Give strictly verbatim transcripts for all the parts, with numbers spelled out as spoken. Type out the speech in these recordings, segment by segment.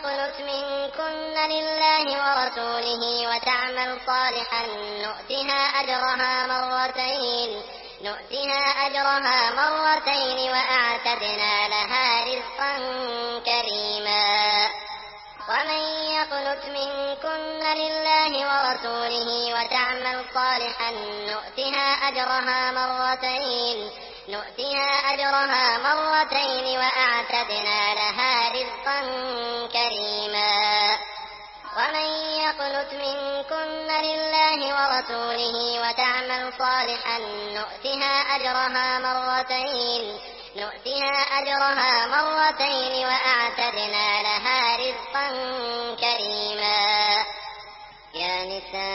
يقنت منكن لله ورسوله وتعمل صالحا نؤتها أجرها مرتين نؤتها أجرها مرتين وأعتدنا لها رزقا كريما. ومن يقنت منكن لله ورسوله وتعمل صالحا نؤتها أجرها مرتين نؤتها أجرها مرتين وأعتدنا لها رزقا كريما. ومن يقنت منكن لله ورسوله وتعمل صالحا نؤتها أجرها مرتين نؤتها أجرها مرتين وأعتدنا لها رزقا كريما. يا نساء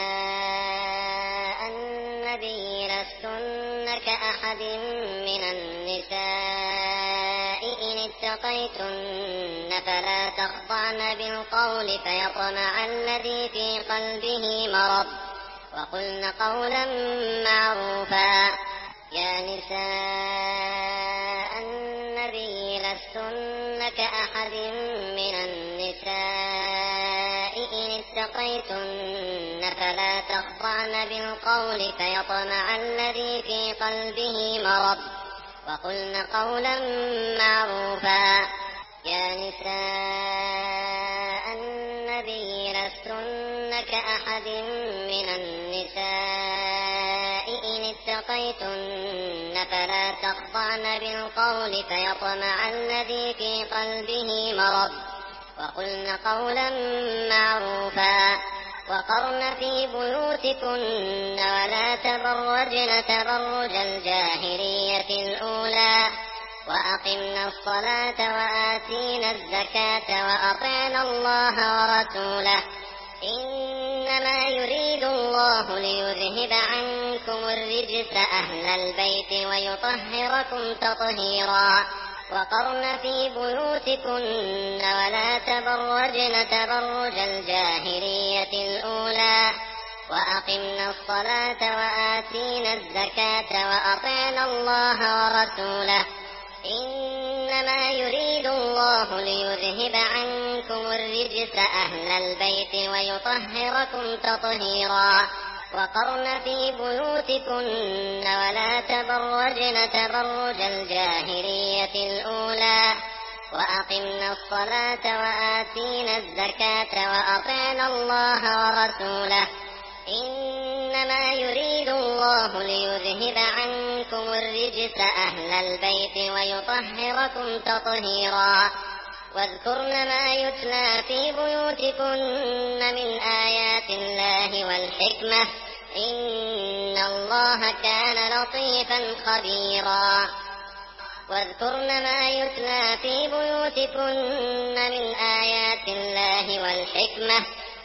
النبي لستن كأحد من النساء إن اتقيتن فلا تخضعن بالقول فيطمع الذي في قلبه مرض وقلن قولا معروفا. يا نساء النبي لستن كأحد من النساء إن اتقيتن فلا تخضعن بالقول فيطمع الذي في قلبه مرض وقلن قولا معروفا. يا نساء النبي لستن كأحد من النساء إن اتقيتن فلا تخضعن بالقول فيطمع الذي في قلبه مرض وقلن قولا معروفا. وقرن في بيوتكن ولا تبرجن تبرج الجاهلية الأولى وأقمنا الصلاة وآتينا الزكاة وأطعنا الله ورسوله إنما يريد الله ليذهب عنكم الرجس أهل البيت ويطهركم تطهيرا. وقرن في بيوتكن ولا تبرجن تبرج الجاهلية الأولى وأقمنا الصلاة وآتينا الزكاة وأطعنا الله ورسوله إنما يريد الله ليذهب عنكم الرجس أهل البيت ويطهركم تطهيرا. وقرن في بيوتكن ولا تبرجن تبرج الجاهلية الأولى وأقمنا الصلاة وآتينا الزكاة وأطعنا الله ورسوله إنما يريد الله ليذهب عنكم الرجس أهل البيت ويطهركم تطهيرا. واذكرن ما يتلى في بيوتكن من آيات الله والحكمة إن الله كان لطيفا خبيرا. واذكرن ما يتلى في بيوتكن من آيات الله والحكمة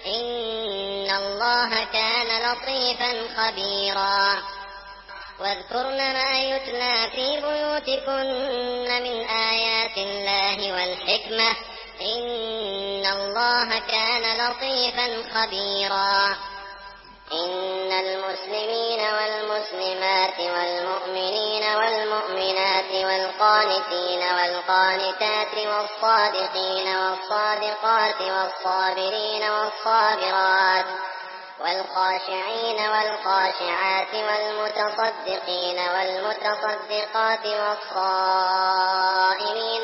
إن الله كان لطيفا خبيرا. واذكرن ما يتلى في بيوتكن من آيات الله والحكمة إن الله كان لطيفا خبيرا. إن المسلمين والمسلمات والمؤمنين والمؤمنات والقانتين والقانتات والصادقين والصادقات والصابرين والصابرات والخاشعين والخاشعات والمتصدقين والمتصدقات والصائمين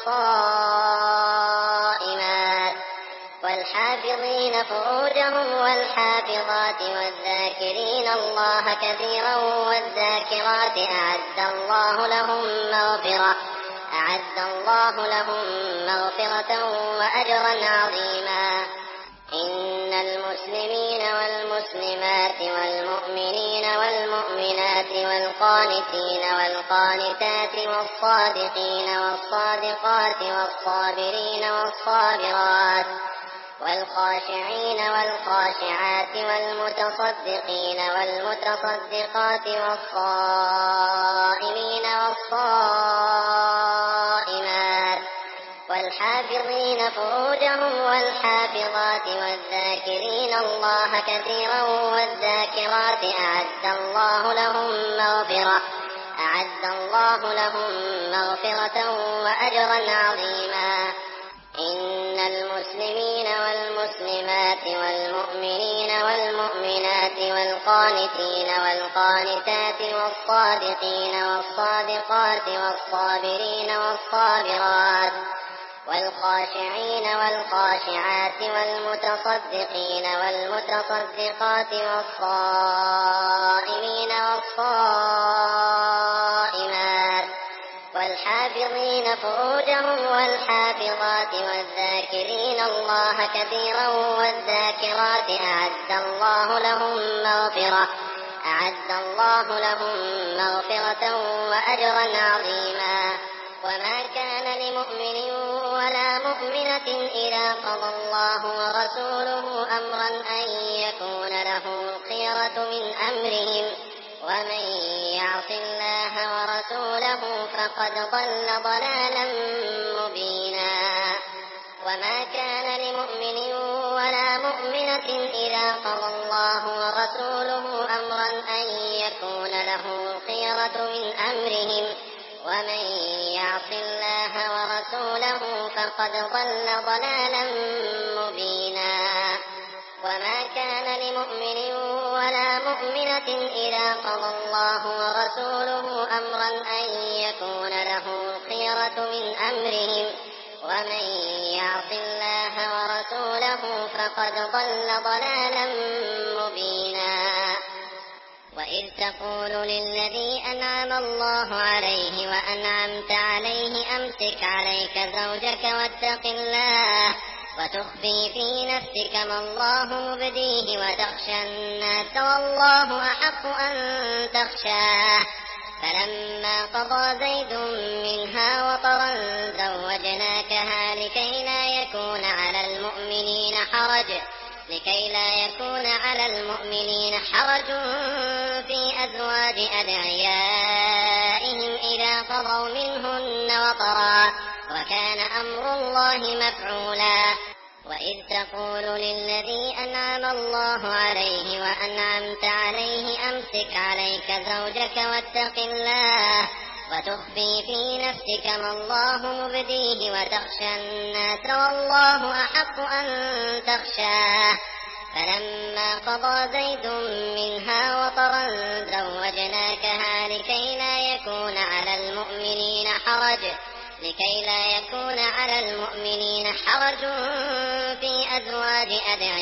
والصائمات والحافظين فروجهم والحافظات والذاكرين الله كثيرا والذاكرات أعد الله لهم مغفرة أعد الله لهم مغفرة وأجرا عظيما. إن المسلمين والمسلمات والمؤمنين والمؤمنات والقانتين والقانتات والصادقين والصادقات والصابرين والصابرات والخاشعين والخاشعات والمتصدقين والمتصدقات والصائمين والصائمات والحافظين فروجهم والحافظات والذاكرين الله كثيرا والذاكرات أعد الله لهم مغفرة أعد الله لهم مغفرة وأجرا عظيما. إن المسلمين والمسلمين والمسلمات والمؤمنين والمؤمنات والقانتين والقانتات والصادقين والصادقات والصابرين والصابرات والخاشعين والخاشعات والمتصدقين والمتصدقات والصائمين والصائمات والحافظين فروجهم والحافظات والذاكرين الله كثيرا والذاكرات أعد الله لهم مغفرة أعد الله لهم مغفرة وأجرا عظيما. وما كان لمؤمن ولا مؤمنة إذا قضى الله ورسوله أمرا أن يكون لهم الخيرة من أمرهم ومن يعص الله ورسوله فقد ضل ضلالا مبينا. وما كان لمؤمن ولا مؤمنة إذا قضى الله ورسوله أمرا أن يكون لهم الخيرة من أمرهم ومن يعص الله ورسوله فقد ضل ضلالا مبينا. وما كان لمؤمن ولا مؤمنة إذا قضى الله ورسوله أمرا أن يكون له الخيرة من أمرهم ومن يعص الله ورسوله فقد ضل ضلالا مبينا. وإذ تقول للذي أنعم الله عليه وأنعمت عليه أمسك عليك زوجك واتق الله وتخفي في نفسك ما الله مبديه وتخشى الناس والله أحق أن تخشاه فلما قضى زيد منها وطرا زوجناكها لكي لا يكون على المؤمنين حرج لكي لا يكون على المؤمنين حرج في أزواج أدعيائهم إذا قضوا منهن وطرا وكان أمر الله مفعولا. وإذ تقول للذي أنعم الله عليه وأنعمت عليه أمسك عليك زوجك واتق الله وتخفي في نفسك ما الله مبديه وتخشى الناس والله أحق أن تخشاه فلما قضى زيد منها وطرا زوجناكها لكي لا يكون على المؤمنين حرج لكي لا يكون على المؤمنين حرج في أزواج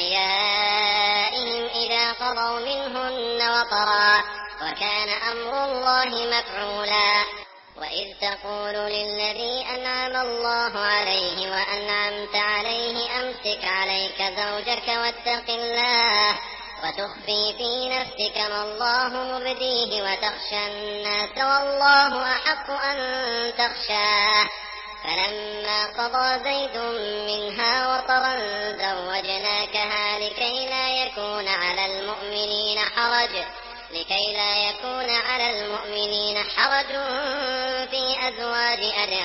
أدعيائهم إذا قضوا منهن وطرا وكان أمر الله مفعولا. وإذ تقول للذي أنعم الله عليه وأنعمت عليه أمسك عليك زوجك واتق الله وتخفي في نفسك ما الله مبديه وتخشى الناس والله أحق أن تخشاه فلما قضى زيد منها وطرا زوجناكها لكي لا يكون على المؤمنين حرج لكي لا يكون على المؤمنين حرج في أزواج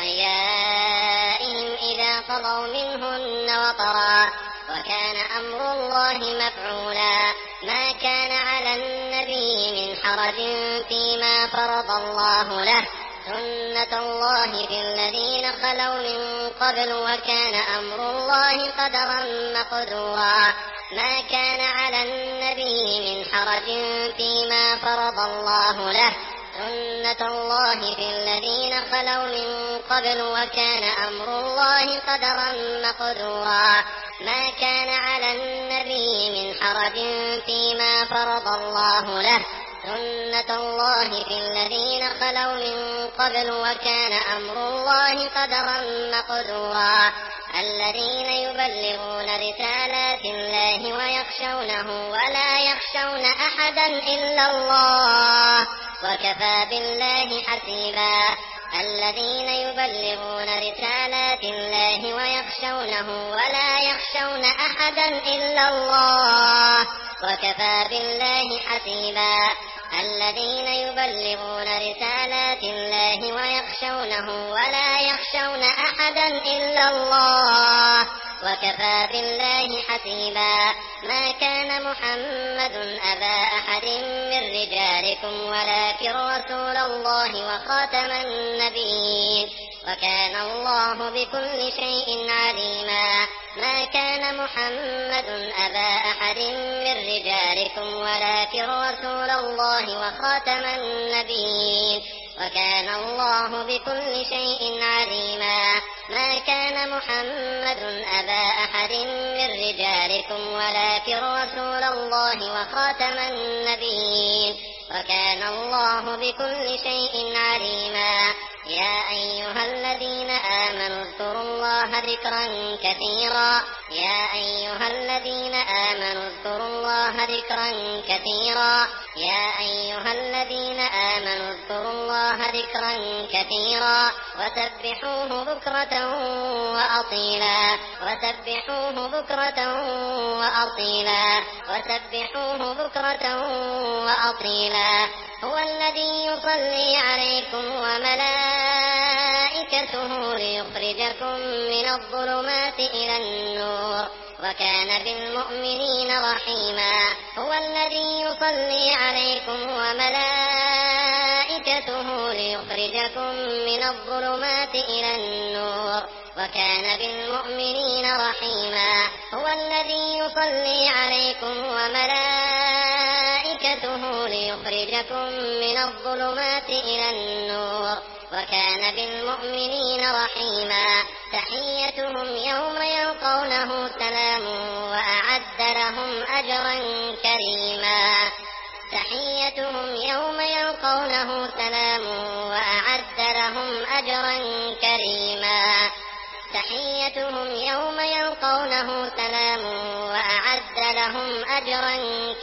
أدعيائهم إذا قضوا منهن وطرا وكان أمر الله مفعولا. ما كان على النبي من حرج فيما فرض الله له سنة الله في الذين خلوا من قبل وكان أمر الله قدرا مقدورا. ما كان على النبي من حرج فيما فرض الله له سنة الله في الذين خلوا من قبل وكان أمر الله قدرا مقدورا. ما كان على النبي من حرج فيما فرض الله له سنة الله في الذين خلوا من قبل وكان أمر الله قدرا مقدورا. الذين يبلغون رسالات الله ويخشونه ولا يخشون أحدا إلا الله وكفى بالله حسيبا. الذين يبلغون رسالات الله ويخشونه ولا يخشون أحدا إلا الله وكفى بالله حسيبا. الذين يبلغون رسالات الله ويخشونه ولا يخشون أحدا إلا الله وكفى بالله حسيبا. ما كان محمد أبا أحد من رجالكم ولكن رسول الله وخاتم النبيين وكان الله بكل شيء عليما. ما كان كان محمد أبا أحد من رجالكم ولكن رسول الله وخاتم النبيين وكان الله بكل شيء عليما. ما كان محمد أبا أحد من رجالكم ولكن رسول الله وخاتم النبيين وكان الله بكل شيء عليما. يا أيها الذين آمنوا اذكروا الله ذكرا كثيرا يا أيها الذين آمنوا اذكروا الله ذكرا كثيرا يا أيها الذين آمنوا اذكروا الله ذكرا كثيرا وسبحوه بكرة وأصيلا وسبحوه بكرة وأصيلا وسبحوه بكرة وأصيلا. هو الذي يصلي عليكم وملائكته ليخرجكم من الظلمات إلى النور وكان بالمؤمنين رحيما. هو الذي يصلي عليكم وملائكته ليخرجكم من الظلمات إلى النور وكان بالمؤمنين رحيما. هو الذي يصلي عليكم وملائكته ليخرجكم من الظلمات إلى النور وكان بالمؤمنين رحيما. تحيتهم يوم يلقونه سلام وأعد لهم أجرا كريما. تحيتهم يوم يلقونه سلام وأعد لهم أجرا كريما. تحيتهم يوم يلقونه سلام وأعد لهم أجرا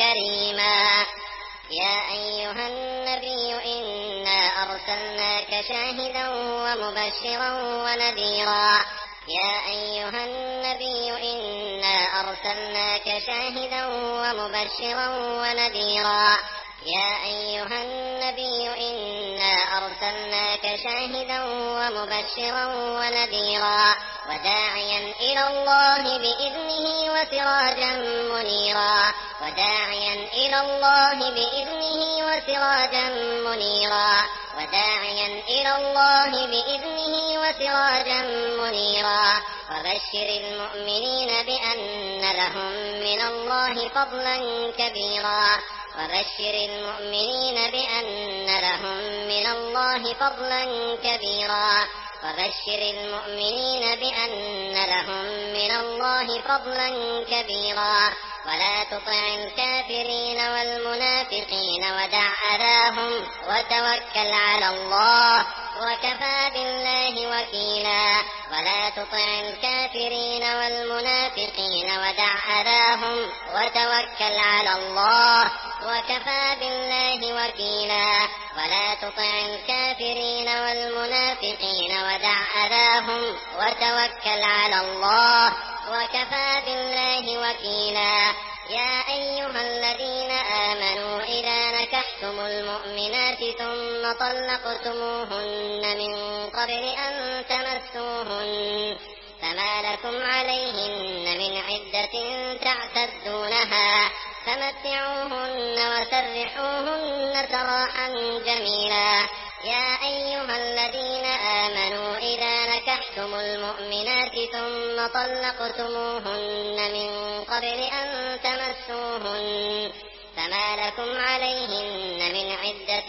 كريما. يا أيها النبي إنا أرسلناك شاهدا ومبشرا ونذيرا يا أيها النبي إنا أرسلناك شاهدا ومبشرا ونذيرا يا أيها النبي إنا أرسلناك شاهدا ومبشرا ونذيرا وداعيا إلى الله بإذنه وسراجا منيرا وداعيا إلى الله بإذنه وسراجا منيرا وداعيا إلى الله بإذنه وسراجا منيرا. وبشر المؤمنين بأن لهم من الله فضلا كبيرا وبشر المؤمنين بأن لهم من الله فضلا كبيرا وبشر المؤمنين بأن لهم من الله فضلا كبيرا. ولا تطع الكافرين والمنافقين ودع أذاهم وتوكل على الله وكفى بالله وكيلا. ولا تطع الكافرين والمنافقين ودع أذاهم وتوكل على الله وكفى بالله وكيلا. ولا تطع الكافرين والمنافقين ودع أذاهم وتوكل على الله وكفى بالله وكيلا. يا أيها الذين آمنوا إذا نكحتم المؤمنات ثم طلقتموهن من قبل أن تمسوهن فما لكم عليهن من عدة تعتدونها فمتعوهن وسرحوهن سراحا جميلا. يا أيها الذين آمنوا إذا نكحتم المؤمنات ثم طلقتموهن من قبل أن تمسوهن فما لكم عليهن من عدة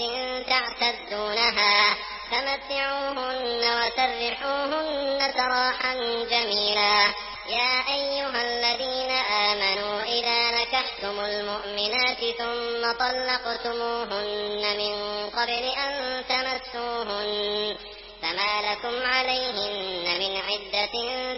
تعتدونها فمتعوهن وسرحوهن سراحا جميلا. يا أيها الذين آمنوا إذا نكحتم المؤمنات ثم طلقتموهن من قبل أن تمسوهن فما لكم عليهن من عدة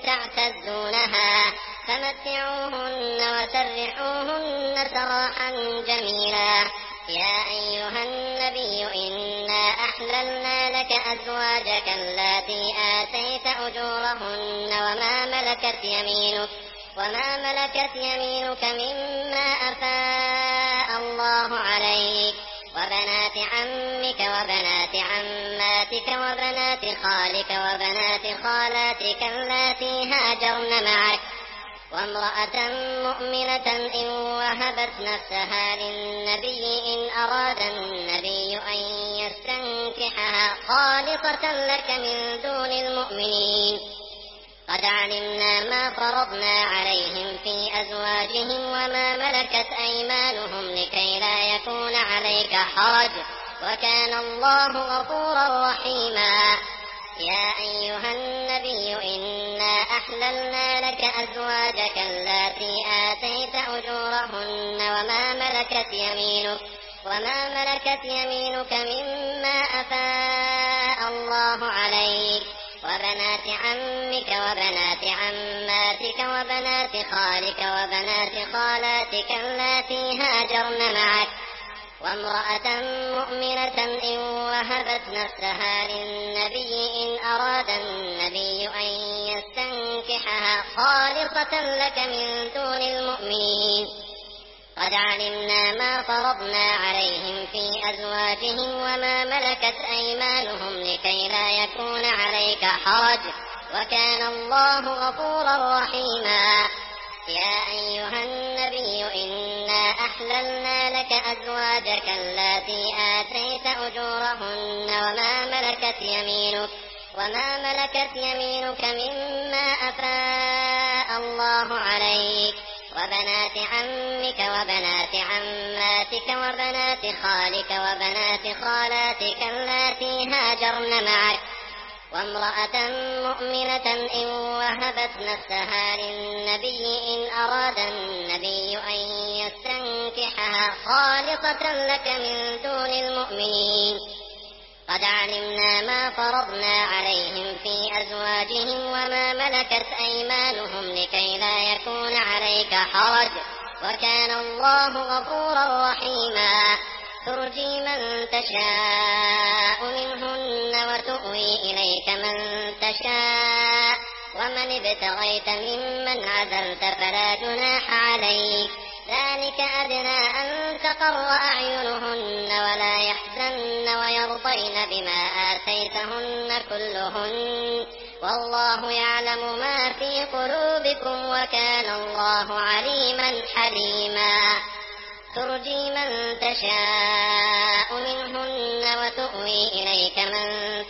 تعتدونها فمتعوهن وسرحوهن سراحا جميلا. يا أيها النبي إنا أحللنا لك أزواجك اللاتي آتيت أجورهن وما ملكت يمينك وما ملكت يمينك مما أفاء الله عليك وبنات عمك وبنات عماتك وبنات خالك وبنات خالاتك اللاتي هاجرن معك وامرأة مؤمنة إن وهبت نفسها للنبي إن أراد النبي أن يستنكحها خالصة لك من دون المؤمنين قد علمنا ما فرضنا عليهم في أزواجهم وما ملكت أيمانهم لكي لا يكون عليك حرج وكان الله غفورا رحيما. يا أيها النبي إنا أحللنا لك أزواجك اللاتي آتيت أجورهن وما ملكت يمينك وما ملكت يمينك مما أفاء الله عليك وبنات عمك وبنات عماتك وبنات خالك وبنات خالاتك اللاتي هاجرن معك وامرأة مؤمنة إن وهبت نفسها للنبي إن أراد النبي أن يستنكحها خالصة لك من دون المؤمنين. قد علمنا ما فرضنا عليهم في أزواجهم وما ملكت أيمانهم لكي لا يكون عليك حرج وكان الله غفورا رحيما. يا أيها النبي إنا أحللنا لك أزواجك اللاتي آتيت أجورهن وما ملكت يمينك وما ملكت يمينك مما أفاء الله عليك وبنات عمك وبنات عماتك وبنات خالك وبنات خالاتك اللاتي هاجرن معك وامرأة مؤمنة إن وهبت نفسها للنبي إن أراد النبي أن يستنكحها خالصة لك من دون المؤمنين. قد علمنا ما فرضنا عليهم في أزواجهم وما ملكت أيمانهم لكي لا يكون عليك حرج وكان الله غفورا رحيما. ترجي من تشاء منهن وتؤوي إليك من تشاء ومن ابتغيت ممن عزلت فلا جناح عليك ذلك أدنى أن تقر أعينهن ولا يحزن ويرضين بما آتيتهن كلهن والله يعلم ما في قلوبكم وكان الله عليما حليما. ترجي من تشاء منهن وتؤوي إليك من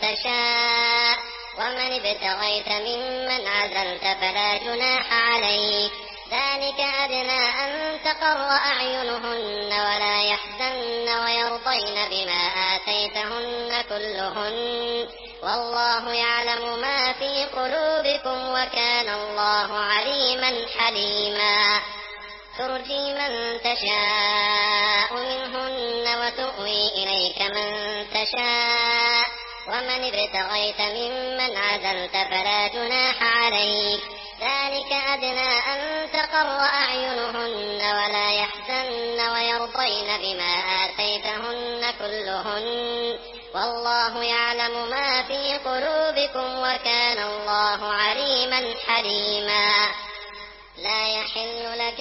تشاء ومن ابتغيت ممن عزلت فلا جناح عليك ذلك أدنى أن تقر أعينهن ولا يحزن ويرضين بما آتيتهن كلهن والله يعلم ما في قلوبكم وكان الله عليما حليما. ترجي من تشاء منهن وتؤوي إليك من تشاء ومن ابتغيت ممن عزلت فلا جناح عليك ذلك أدنى أن تقر أعينهن ولا يحزن ويرضين بما آتيتهن كلهن والله يعلم ما في قلوبكم وكان الله عليما حليما. لا يحل لك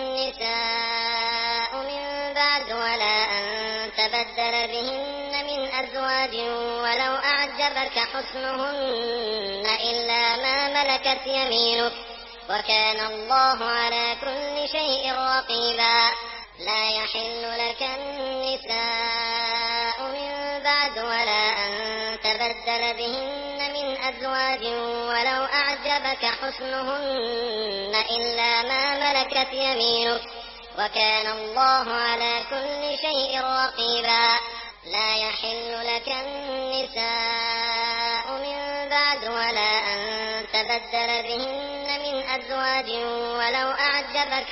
النساء من بعد ولا أن تبدل بهن من أزواج ولو أعجبك حسنهن إلا ما ملكت يمينك وكان الله على كل شيء رقيبا. لا يحل لك النساء من بعد ولا أن تبدل بهن من أزواج ولو أعجبك حسنهن إلا ما ملكت يمينك وكان الله على كل شيء رقيبا. لا يحل لك النساء من بعد ولا أن تبدل بهن من أزواج ولو أعجبك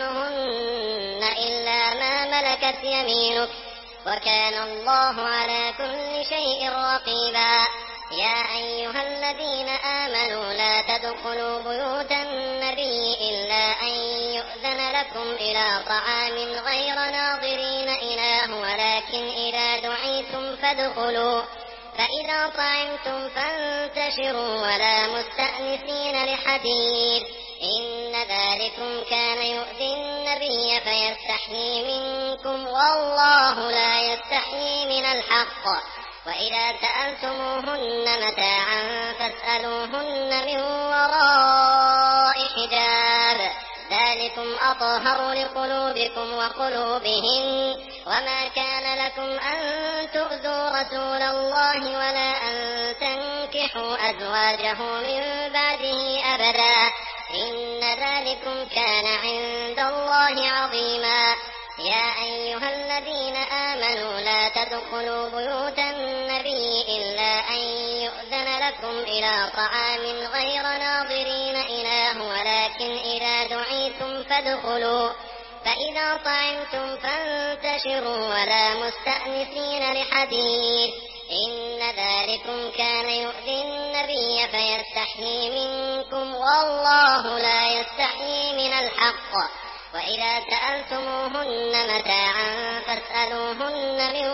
حسنهن إلا ما ملكت يمينك وكان الله على كل شيء رقيبا. يا أيها الذين آمنوا لا تدخلوا بيوت النبي إلا أن يؤذن لكم إلى طعام غير ناظرين إناه ولكن إذا دعيتم فادخلوا فإذا طعمتم فانتشروا ولا مستأنسين لحديث إن ذلكم كان يؤذي النبي فيستحيي منكم والله لا يستحيي من الحق. وإذا سألتموهن متاعا فاسألوهن من وراء حجاب ذلك ذلكم أطهر لقلوبكم وقلوبهم. وما كان لكم أن تؤذوا رسول الله ولا أن تنكحوا أزواجه من بعده أبدا، إن ذلكم كان عند الله عظيما. يا أيها الذين آمنوا لا تدخلوا بيوت النبي إلا أن يؤذن لكم إلى طعام غير ناظرين إناه، ولكن إذا دعيتم فادخلوا، فإذا طعمتم فانتشروا ولا مستأنسين لحديث، إن ذلكم كان يؤذي النبي فيستحيي منكم، والله لا يستحيي من الحق. وإذا سألتموهن متاعا فاسألوهن من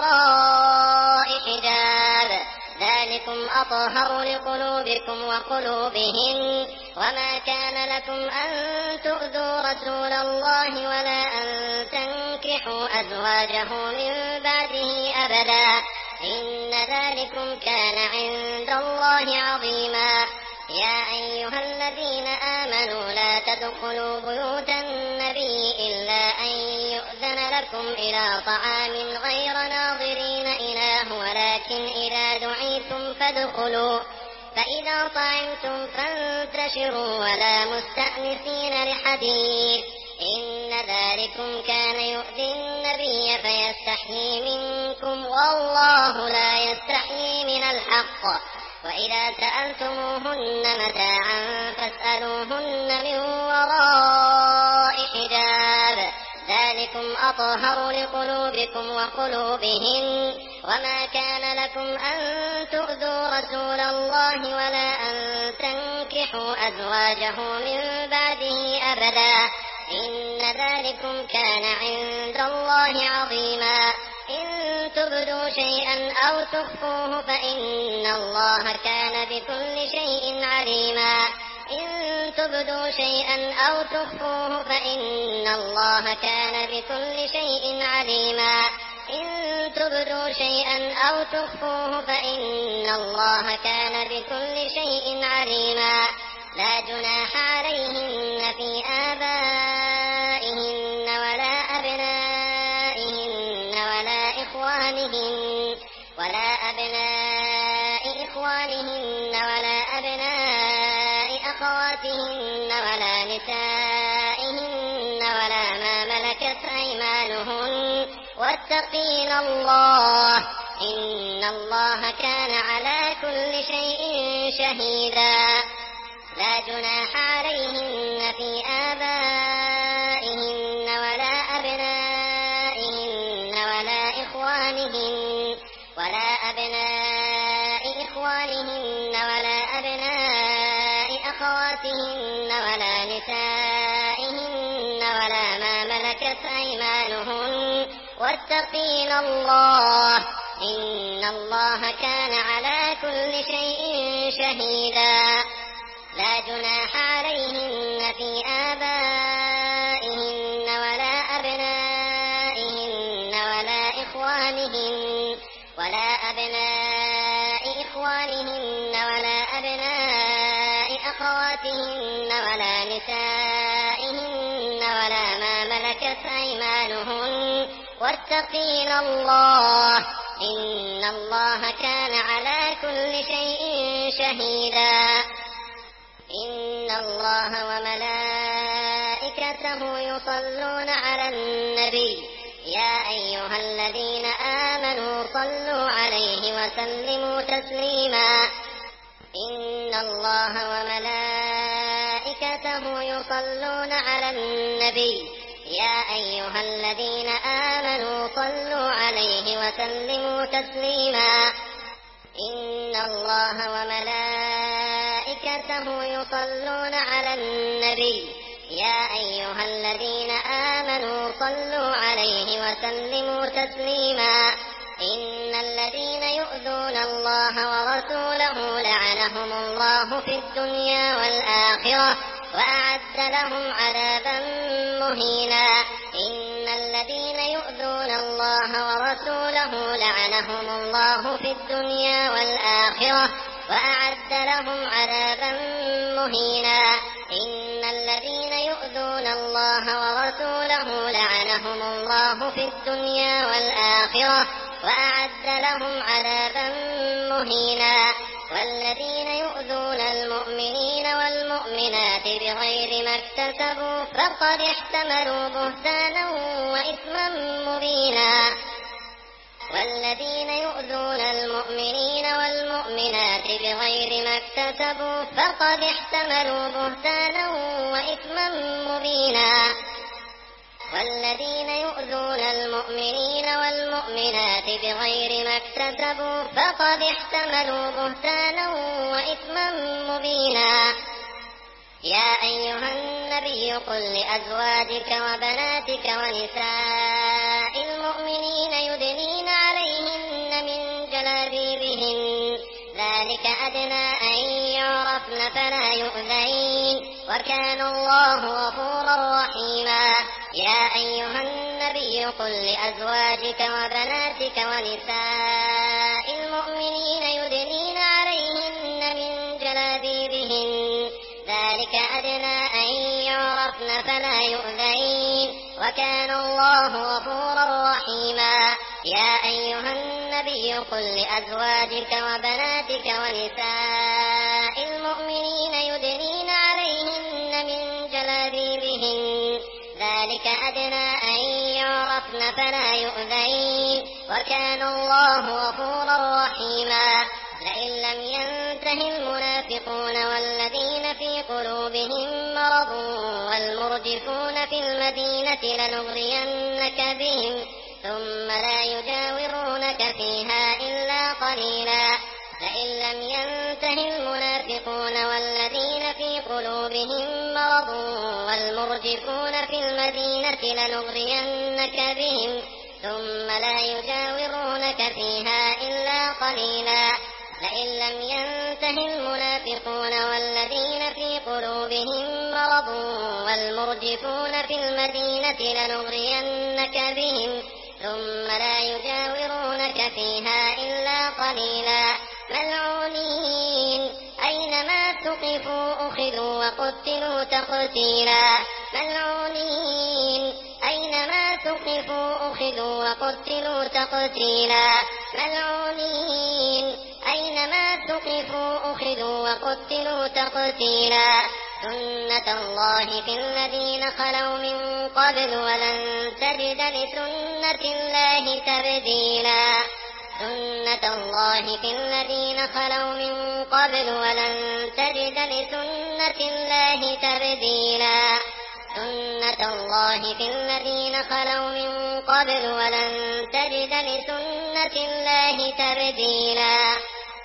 وراء حجاب، ذلكم أطهر لقلوبكم وقلوبهم. وما كان لكم أن تؤذوا رسول الله ولا أن تنكحوا أزواجه من بعده أبدا، إن ذلكم كان عند الله عظيما. يا أيها الذين آمنوا لا تدخلوا بيوت النبي إلا أن يؤذن لكم إلى طعام غير ناظرين إناه، ولكن إذا دعيتم فادخلوا، فإذا طعمتم فانتشروا ولا مستأنسين لحديث، إن ذلكم كان يؤذي النبي فيستحيي منكم، والله لا يستحيي من الحق. وإذا سألتموهن متاعا فاسألوهن من وراء حجاب، ذلكم أطهر لقلوبكم وقلوبهم. وما كان لكم أن تؤذوا رسول الله ولا أن تنكحوا أزواجه من بعده أبدا، إن ذلكم كان عند الله عظيما. إن تبدوا شيئا أو تخفوه فإن الله كان بكل شيء عليما. إن تبدوا شيئا أو تخفوه فإن الله كان بكل شيء عليما. إن تبدوا شيئا أو تخفوه فإن الله كان بكل شيء عليما. لا جناح عليهن في آبائهن ولا أبنائهن ولا إخوانهن ولا أبناء إخوانهن ولا أبناء أخواتهن ولا نسائهن ولا ما ملكت أيمانهن، واتقين الله، إن الله كان على كل شيء شهيدا. لا جناح عليهن في آبائهن ولا أبنائهن ولا إخوانهن ولا أبناء إخوانهن ولا أبناء أخواتهن ولا نسائهن ولا ما ملكت أيمانهن، واتقين الله، إن الله كان على كل شيء شهيدا. لا جناح عليهن في آبائهن ولا أبنائهن ولا إخوانهن ولا أبناء إخوانهن ولا أبناء أخواتهن ولا نسائهن ولا ما ملكت أيمانهن، واتقين الله، إن الله كان على كل شيء شهيدا. إن الله وملائكته يصلون على النبي، يا أيها الذين آمنوا صلوا عليه وسلموا تسليما. إن الله وملائكته يصلون على النبي، يا أيها الذين آمنوا صلوا عليه وسلموا تسليما. إن الله وملائكته يصلون على النبي، يا أيها الذين آمنوا صلوا عليه وسلموا تسليما. إن الذين يؤذون الله ورسوله لعنهم الله في الدنيا والآخرة وأعد لهم عذابا مهينا. إن الذين يؤذون الله ورسوله لعنهم الله في الدنيا والآخرة وأعد لهم عذابا مهينا. إن الذين يؤذون الله ورسوله لعنهم الله في الدنيا والآخرة وأعد لهم عذابا مهينا. والذين يؤذون المؤمنين والمؤمنات بغير ما اكتسبوا فقد احتملوا بهتانا وإثما مبينا. والذين يؤذون المؤمنين والمؤمنات بغير ما اكتسبوا فقد احتملوا بهتانا وإثما مبينا. والذين يؤذون المؤمنين والمؤمنات بغير ما اكتسبوا فقد احتملوا بهتانا وإثما مبينا. يا أيها النبي قل لأزواجك وبناتك ونساء المؤمنين يدنين عليهن من جلابيبهن ذلك أدنى أن يعرفن فلا يؤذين وكان الله غفورا رحيما. يا أيها النبي قل لأزواجك وبناتك ونساء المؤمنين يدنين عليهن من جلابيبهن ذلك أدنى أن يعرفن فلا يؤذين وكان الله غفورا رحيما. يا أيها النبي قل لأزواجك وبناتك ونساء المؤمنين يدنين عليهن من جلابيبهن ذلك أدنى أن يعرفن فلا يؤذين وكان الله غفورا رحيما. لئن لم ينته المنافقون والذين في قلوبهم مرض والمرجفون في المدينة لنغرينك بهم ثم لا يجاورونك فيها إلا قليلا. لئن لم ينته المنافقون والذين في قلوبهم مرض والمرجفون في المدينة لنغرينك بهم ثم لا يجاورونك فيها إلا قليلا. لئن لم ينته المنافقون والذين في قلوبهم مرض والمرجفون في المدينة لنغرينك بهم ثم لا يجاورونك فيها إلا قليلا. ملعونين أينما ثقفوا أخذوا وقتلوا تقتيلا. ملعونين أينما ثقفوا أخذوا وقتلوا تقتيلا. ملعونين أينما ثقفوا أخذوا وقتلوا تقتيلا. سنة الله في الذين خلوا من قبل ولن تجد لسنة الله تبديلا. سنة الله في الذين خلوا من قبل ولن تجد لسنة الله تبديلا. سنة الله في الذين خلوا من قبل ولن تجد لسنة الله تبديلا.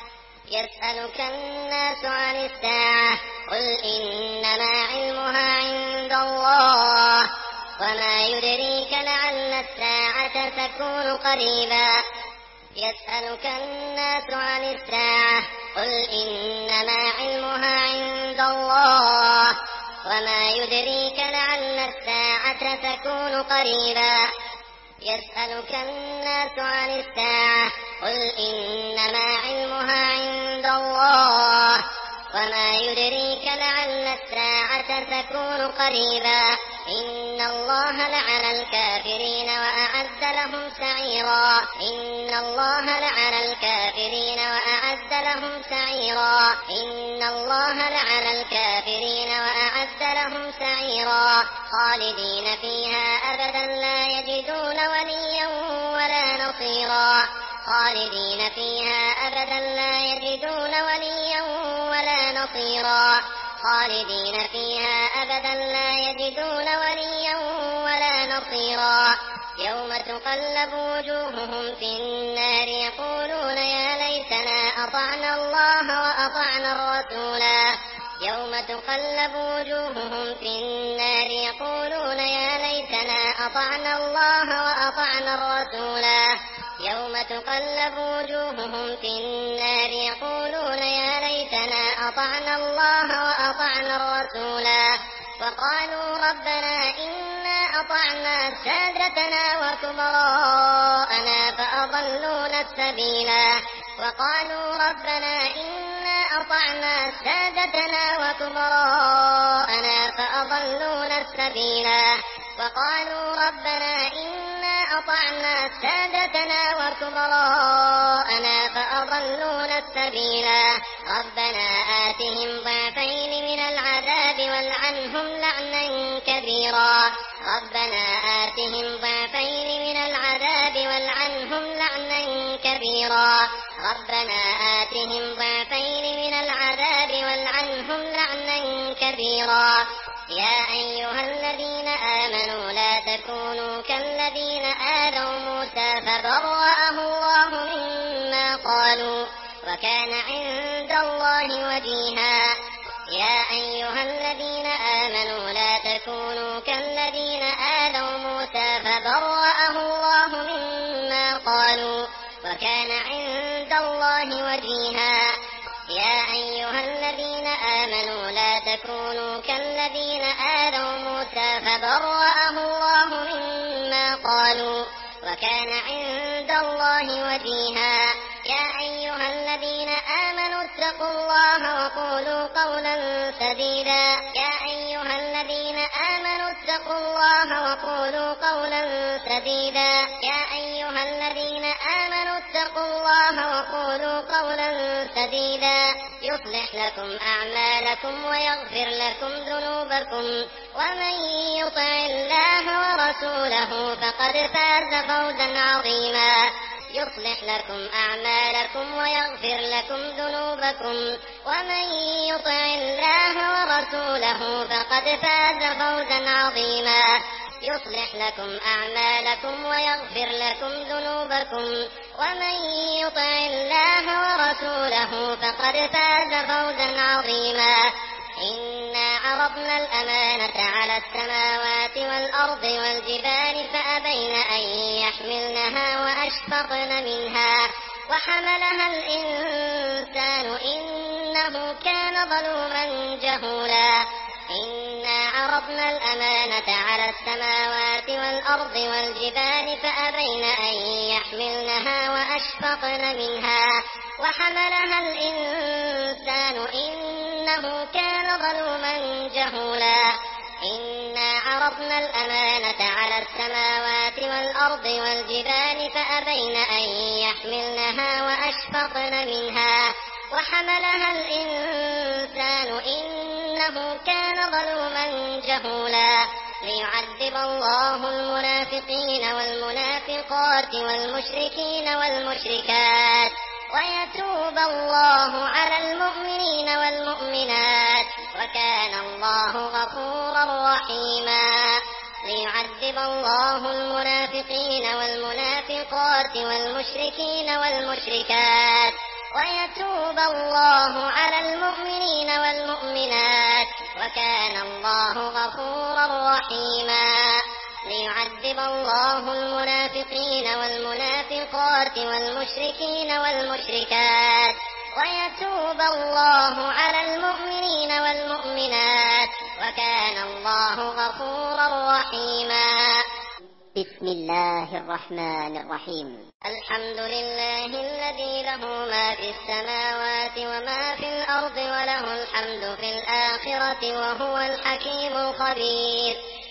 يسألك الناس عن الساعة قل إنما علمها عند الله وما يدريك لعل الساعة تكون قريبا. يسألك الناس عن الساعة قل إنما علمها عند الله وما يدريك لعل الساعة تكون قريبا. يسألك الناس عن الساعة قل إنما علمها عند الله وما يدريك لعل الساعة تكون قريبا. إن الله لعن الكافرين وأعد لهم سعيرا. إن الله لعن الكافرين وأعد لهم سعيرا. إن الله لعن الكافرين وأعد لهم سعيرا. خالدين فيها أبدا لا يجدون وليا ولا نصيرا. خالدين فيها أبدا لا يجدون وليا ولا نصيرا. خالدين فيها أبدا لا يجدون وليا ولا نصيرا. يوم تقلب وجوههم في النار يقولون يا ليتنا أطعنا الله وأطعنا الرسولا. يوم تقلب وجوههم في النار يقولون يا ليتنا أطعنا الله وأطعنا الرسولا. يوم تقلب وجوههم في النار يقولون يا ليتنا أطعنا الله وأطعنا الرسولا. وقالوا ربنا إنا أطعنا سادتنا وكبراءنا فأضلونا السبيلا. وقالوا ربنا إنا أطعنا سادتنا وكبراءنا فأضلونا السبيلا وقالوا ربنا إنا أطعنا سادتنا وكبراءنا فأضلونا السبيلا ربنا آتهم ضعفين من العذاب والعنهم لعنا كبيرا ربنا آتهم ضعفين من العذاب والعنهم لعنا كبيرا ربنا آتهم ضعفين من العذاب والعنهم لعنا كبيرا يا أيها الذين آمنوا لا تكونوا كالذين آذوا موسى فبرأه الله مما قالوا وكان عند الله وجيها يا أيها الذين آمنوا لا تكونوا كالذين آذوا موسى فبرأه الله مما قالوا وكان عند الله وجيها يا أيها الذين آمنوا لا تكونوا كالذين آذوا موسى فبرأه الله مما قالوا وكان عند الله وجيها يا أيها الذين آمنوا اتقوا الله وقولوا قولا سديدا يا أيها الذين آمنوا اتقوا الله وقولوا قولا سديدا يا أيها الذين آمنوا اتقوا الله وقولوا قولا سديدا يصلح لكم أعمالكم ويغفر لكم ذنوبكم ومن يطع الله ورسوله فقد فاز فوزا عظيما يصلح لكم أعمالكم ويغفر لكم ذنوبكم ومن يطع الله ورسوله فقد فاز فوزا عظيما يصلح لكم أعمالكم ويغفر لكم ذنوبكم ومن يطع الله ورسوله فقد فاز فوزا عظيما إنا عرضنا الأمانة على السماوات والأرض والجبال فأبين أن يحملنها وأشفقن منها وحملها الإنسان إنه كان ظلوما جهولا إنا عرضنا الأمانة على السماوات والأرض والجبال فأبين أن يحملنها وأشفقن منها وحملها الإنسان إنه كان ظلوما جهولا إنا عرضنا الأمانة على السماوات والأرض والجبال فأبين أن يحملنها وأشفقن منها وحملها الإنسان إنه كان ظلوما جهولا ليعذب الله المنافقين والمنافقات والمشركين والمشركات ويتوب الله على المؤمنين والمؤمنات وكان الله غفورا رحيما ليعذب الله المنافقين والمنافقات والمشركين والمشركات ويتوب الله على المؤمنين والمؤمنات وكان الله غفورا رحيما ليعذب الله المنافقين والمنافقات والمشركين والمشركات ويتوب الله على المؤمنين والمؤمنات وكان الله غفورا رحيما بسم الله الرحمن الرحيم الحمد لله الذي له ما في السماوات وما في الأرض وله الحمد في الآخرة وهو الحكيم الخبير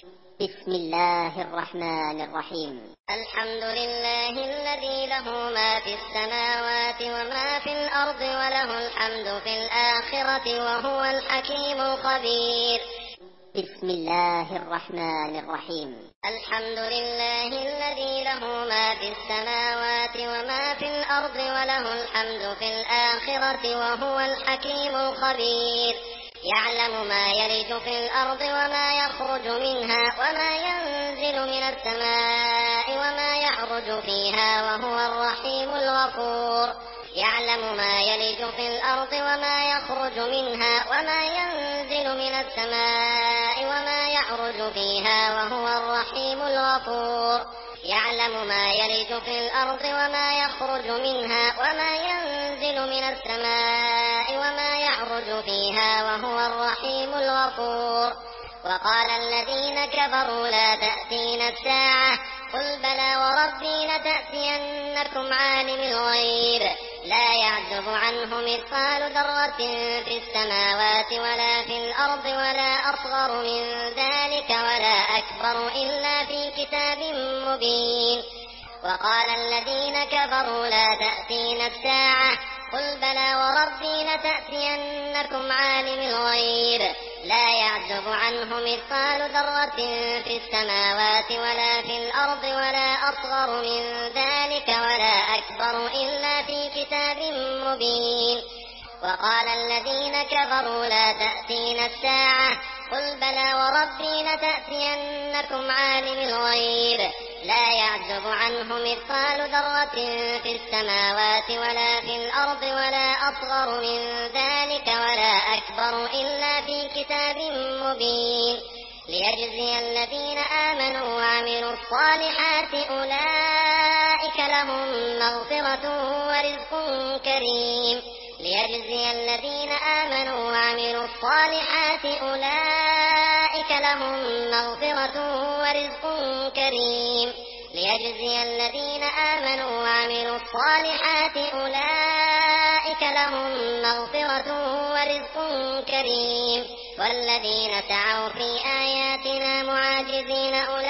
بسم الله الرحمن الرحيم الحمد لله الذي له ما في السماوات وما في الأرض وله الحمد في الآخرة وهو الحكيم الخبير بسم الله الرحمن الرحيم الحمد لله الذي له ما في السماوات وما في الأرض وله الحمد في الآخرة وهو الحكيم الخبير يعلم ما يلج في الأرض وما يخرج منها وما ينزل من السماء وما يعرج فيها وهو الرحيم الغفور يعلم ما يلج في الأرض وما يخرج منها وما ينزل من السماء وما يعرج فيها وهو الرحيم الغفور يعلم ما يلج في الأرض وما يخرج منها وما ينزل من السماء وما يعرج فيها وهو الرحيم الغفور وقال الذين كفروا لا تأتينا الساعة قل بلى وربي لتأتينكم عالم الغيب لا يعزب عنه مثقال ذرة في السماوات ولا في الأرض ولا أصغر من ذلك ولا أكبر إلا في كتاب مبين. وقال الذين كفروا لا تأتينا الساعة قل بلى وربي لتأتينكم عالم الغيب لا يعزب عنه مثقال ذرة في السماوات ولا في الأرض ولا أصغر من ذلك ولا أكبر إلا في كتاب مبين. وقال الذين كفروا لا تأتينا الساعة قل بلى وربي لتأتينكم عالم الغيب لا يعزب عنه مثقال ذرة في السماوات ولا في الأرض ولا أصغر من ذلك ولا أكبر إلا في كتاب مبين. ليجزي الذين آمنوا وعملوا الصالحات أولئك لهم مغفرة ورزق كريم. ليجزي الذين آمنوا وعملوا الصالحات أولئك لهم مغفرة ورزق كريم. ليجزي الذين آمنوا وعملوا الصالحات أولئك لهم مغفرة ورزق كريم. والذين سعوا في آياتنا معاجزين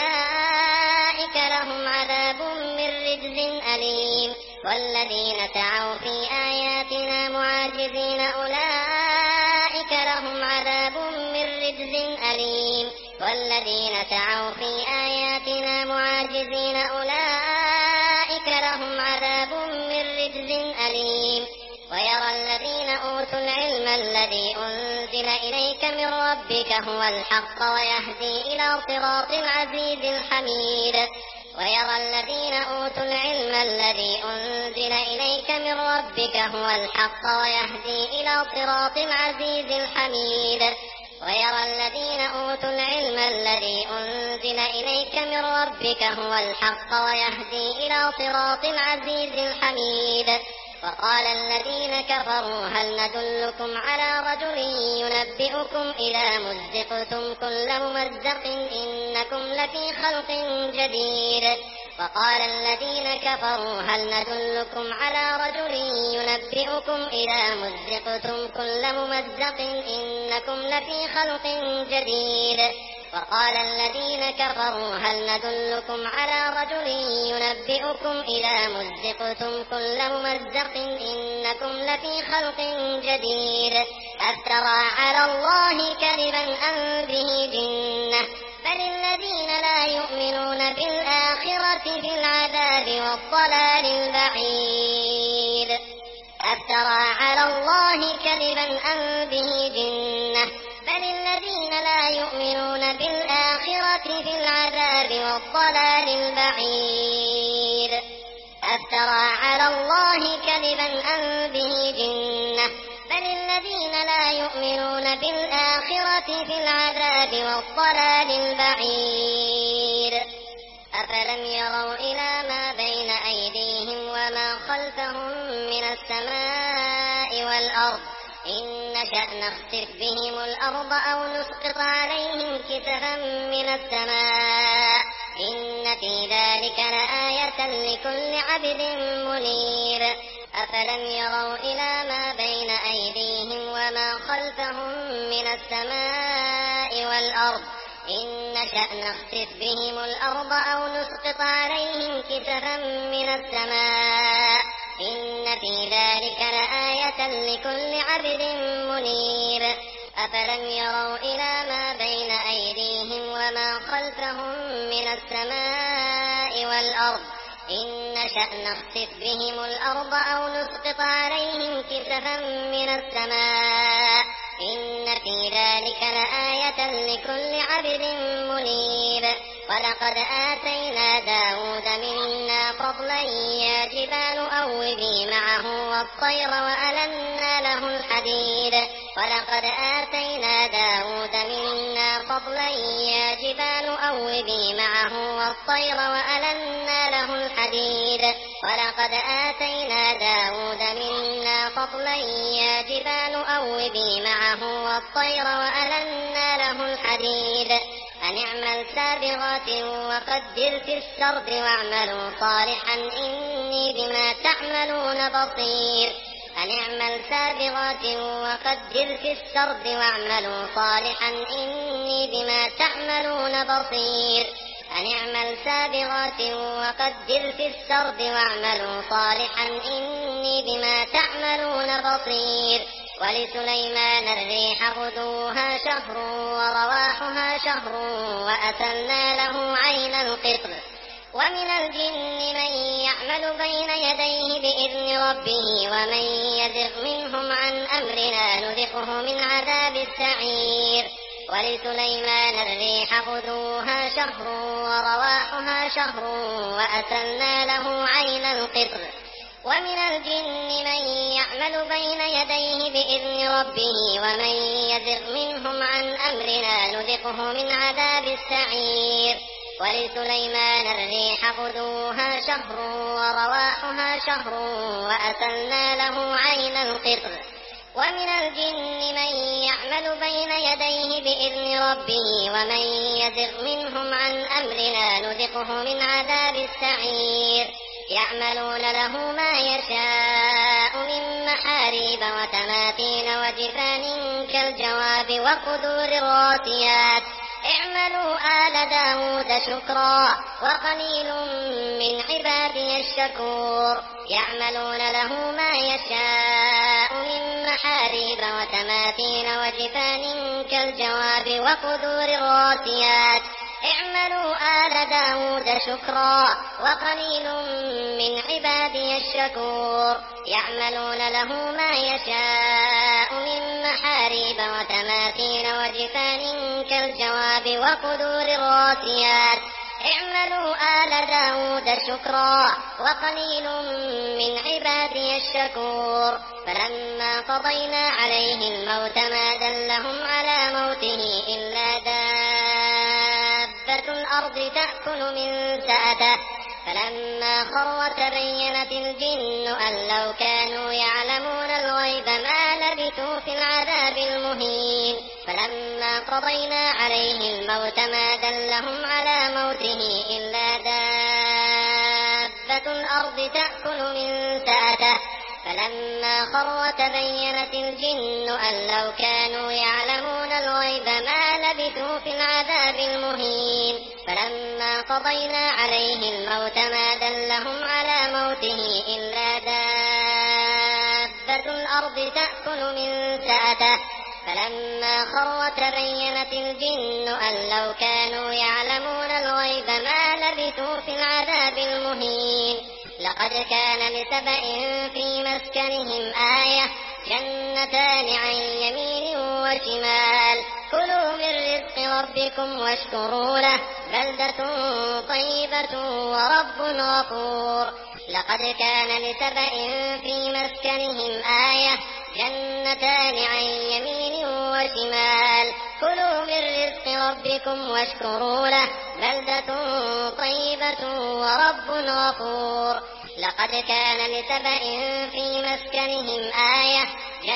أولئك لهم عذاب من رجز أليم. والذين سعوا في آياتنا معاجزين أولئك لهم عذاب من رجز أليم. والذين سعوا في آياتنا معاجزين أولئك لهم عذاب من رجز أليم. ويرى الذين أوتوا العلم الذي أنزل إليك من ربك هو الحق ويهدي إلى صراط العزيز الحميد. ويرى الذين أوتوا العلم الذي أنزل إليك من ربك هو الحق ويهدي إلى صراط العزيز الحميد. ويرى الذين أوتوا العلم الذي أنزل إليك من ربك هو الحق ويهدي إلى صراط العزيز الحميد. وقال الذين كفروا هل ندلكم على رجل ينبئكم إذا مزقتم كل ممزق إنكم لفي خلق جديد. وقال الذين كفروا هل ندلكم على رجل ينبئكم إذا مزقتم كل ممزق إنكم لفي خلق جديد. وقال الذين كفروا هل ندلكم على رجل ينبئكم إذا مزقتم كل ممزق إنكم لفي خلق جديد. أفترى على الله كذبا أم به جنة بل الذين لا يؤمنون بالآخرة في العذاب والضلال البعيد. أفترى على الله كذبا أم به جنة بل الذين لا يؤمنون بالآخرة في العذاب والضلال البعيد. أفترى على الله كذبا أم به جنة بل الذين لا يؤمنون بالآخرة في العذاب والضلال البعيد. أفلم يروا إلى ما بين أيديهم وما خلفهم من السماء والأرض إن نشأ نخسف بهم الأرض أو نسقط عليهم كسفا من السماء إن في ذلك لآية لكل عبد منيب. أفلم يروا إلى ما بين أيديهم وما خلفهم من السماء والأرض إن نشأ نخسف بهم الأرض أو نسقط عليهم كسفا من السماء إن في ذلك لآية لكل عبد منيب. أفلم يروا إلى ما بين أيديهم وما خلفهم من السماء والأرض إن نشأ نخسف بهم الأرض أو نسقط عليهم كسفا من السماء إن في ذلك لآية لكل عبد منيب. ولقد آتينا داود منا فضلا يا جبال أوبي معه والطير وألنا له الحديد. ولقد آتينا داود منا فضلا يا جبال أوبي معه والطير وألنا له الحديد. ولقد آتينا داود منا فضلا يا جبال أوبي معه والطير وألنا له الحديد. أن اعمل سابغات وقدر في السرد واعملوا صالحا إني بما تعملون بصير. أن اعمل سابغات وقدر في السرد واعملوا صالحا إني بما تعملون بصير أن اعمل سابغات وقدر في السرد واعملوا صالحا إني بما تعملون بصير ولسليمان الريح غدوها شهر ورواحها شهر وأسلنا له عين القطر ومن الجن من يعمل بين يديه بإذن ربه ومن يزغ منهم عن أمرنا نذقه من عذاب السعير ولسليمان الريح غدوها شهر ورواحها شهر وأسلنا له عين القطر ومن الجن من يعمل بين يديه بإذن ربه ومن يزغ منهم عن أمرنا نذقه من عذاب السعير ولسليمان الريح غدوها شهر ورواحها شهر وأسلنا له عين القطر ومن الجن من يعمل بين يديه بإذن ربه ومن يزغ منهم عن أمرنا نذقه من عذاب السعير يعملون له ما يشاء من محاريب وتماثيل وجفان كالجواب وقدور الراسيات اعملوا آل داود شكرا وقليل من عبادي الشكور يعملون له ما يشاء من محاريب وتماثيل وجفان كالجواب وقدور الراسيات اعملوا آل داود شكرا وقليل من عبادي الشكور يعملون له ما يشاء من محاريب وتماثيل وجفان كالجواب وقدور الراسيات اعملوا آل داود شكرا وقليل من عبادي الشكور فلما قضينا عليه الموت ما دلهم على موته إلا دابة الأرض تأكل من سأته فلما خر تبينت الجن أن لو كانوا يعلمون الغيب ما لبثوا في العذاب المهين فلما قضينا عليه الموت ما دلهم على موته إلا دابة الأرض تأكل من سأته فلما خر تبينت الجن أن لو كانوا يعلمون الغيب ما لبثوا في العذاب المهين فلما قضينا عليه الموت ما دلهم على موته إلا دابة الأرض تأكل من سأته فلما خر تبينت الجن أن لو كانوا يعلمون الغيب ما لبثوا في العذاب المهين لقد كان لسبأ في مسكنهم آية جنتان عن يمين وشمال كلوا من رزق ربكم واشكروا له بلدة طيبة ورب غفور لقد كان لسبأ في مسكنهم آية جنتان عن يمين وشمال كلوا من رزق ربكم واشكروا له بلدة طيبة ورب غفور لقد كان لسبأ في مسكنهم آية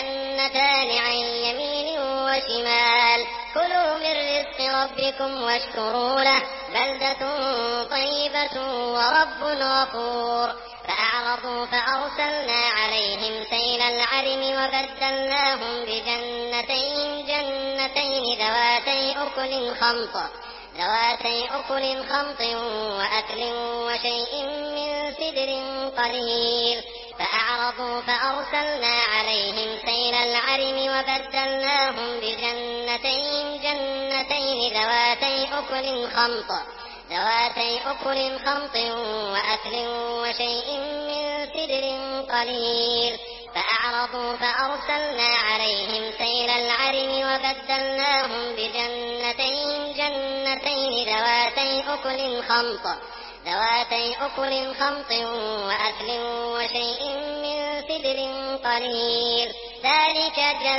جنتان عن يمين وشمال كلوا من رزق ربكم واشكروا له بلدة طيبة ورب غفور فأعرضوا فأرسلنا عليهم سيل العرم وبدلناهم بجنتين جنتين ذواتي أكل خمط ذواتي أكل خمط وأكل وشيء من سدر قليل فأعرضوا فأرسلنا عليهم سيل العرم وبدلناهم بجنتين جنتين ذواتي أكل خمط ذواتي أكل خمط وأكل وشيء من سدر قليل فأعرضوا فأرسلنا عليهم سيل العرم وبدلناهم بجنتين جنتين ذواتي أكل خمط ذواتي أكل خمط وأكل وشيء من سدر قليل ذلك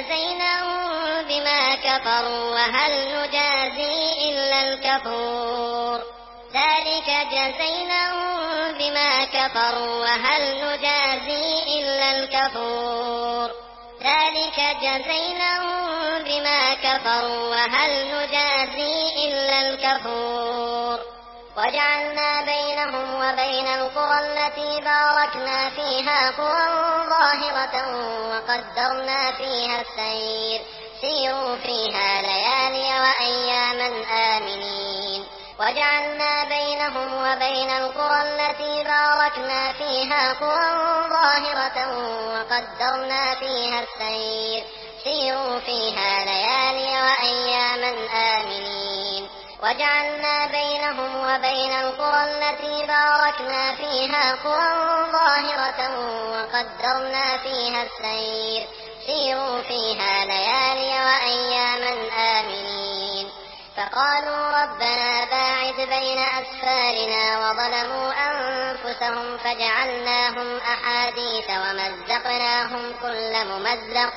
جزيناهم بما كفروا وهل نجازي إلا الكفور ذلك جزيناهم بما كفروا وهل نجازي إلا الكفور ذلك جزيناهم بما كفروا وهل نجازي إلا الكفور وجعلنا بينهم وبين القرى التي باركنا فيها قرى ظاهرة وقدرنا فيها السير سيروا فيها ليالي وأياما آمنين وجعلنا بينهم وبين القرى التي باركنا فيها قرى ظاهرة وقدرنا فيها السير سيروا فيها ليالي وأياما آمنين وجعلنا بينهم وبين القرى التي باركنا فيها قرى ظاهرة وقدرنا فيها السير سيروا فيها ليالي وأياما آمنين فقالوا ربنا باعد بين أسفارنا وظلموا أنفسهم فجعلناهم أحاديث ومزقناهم كل ممزق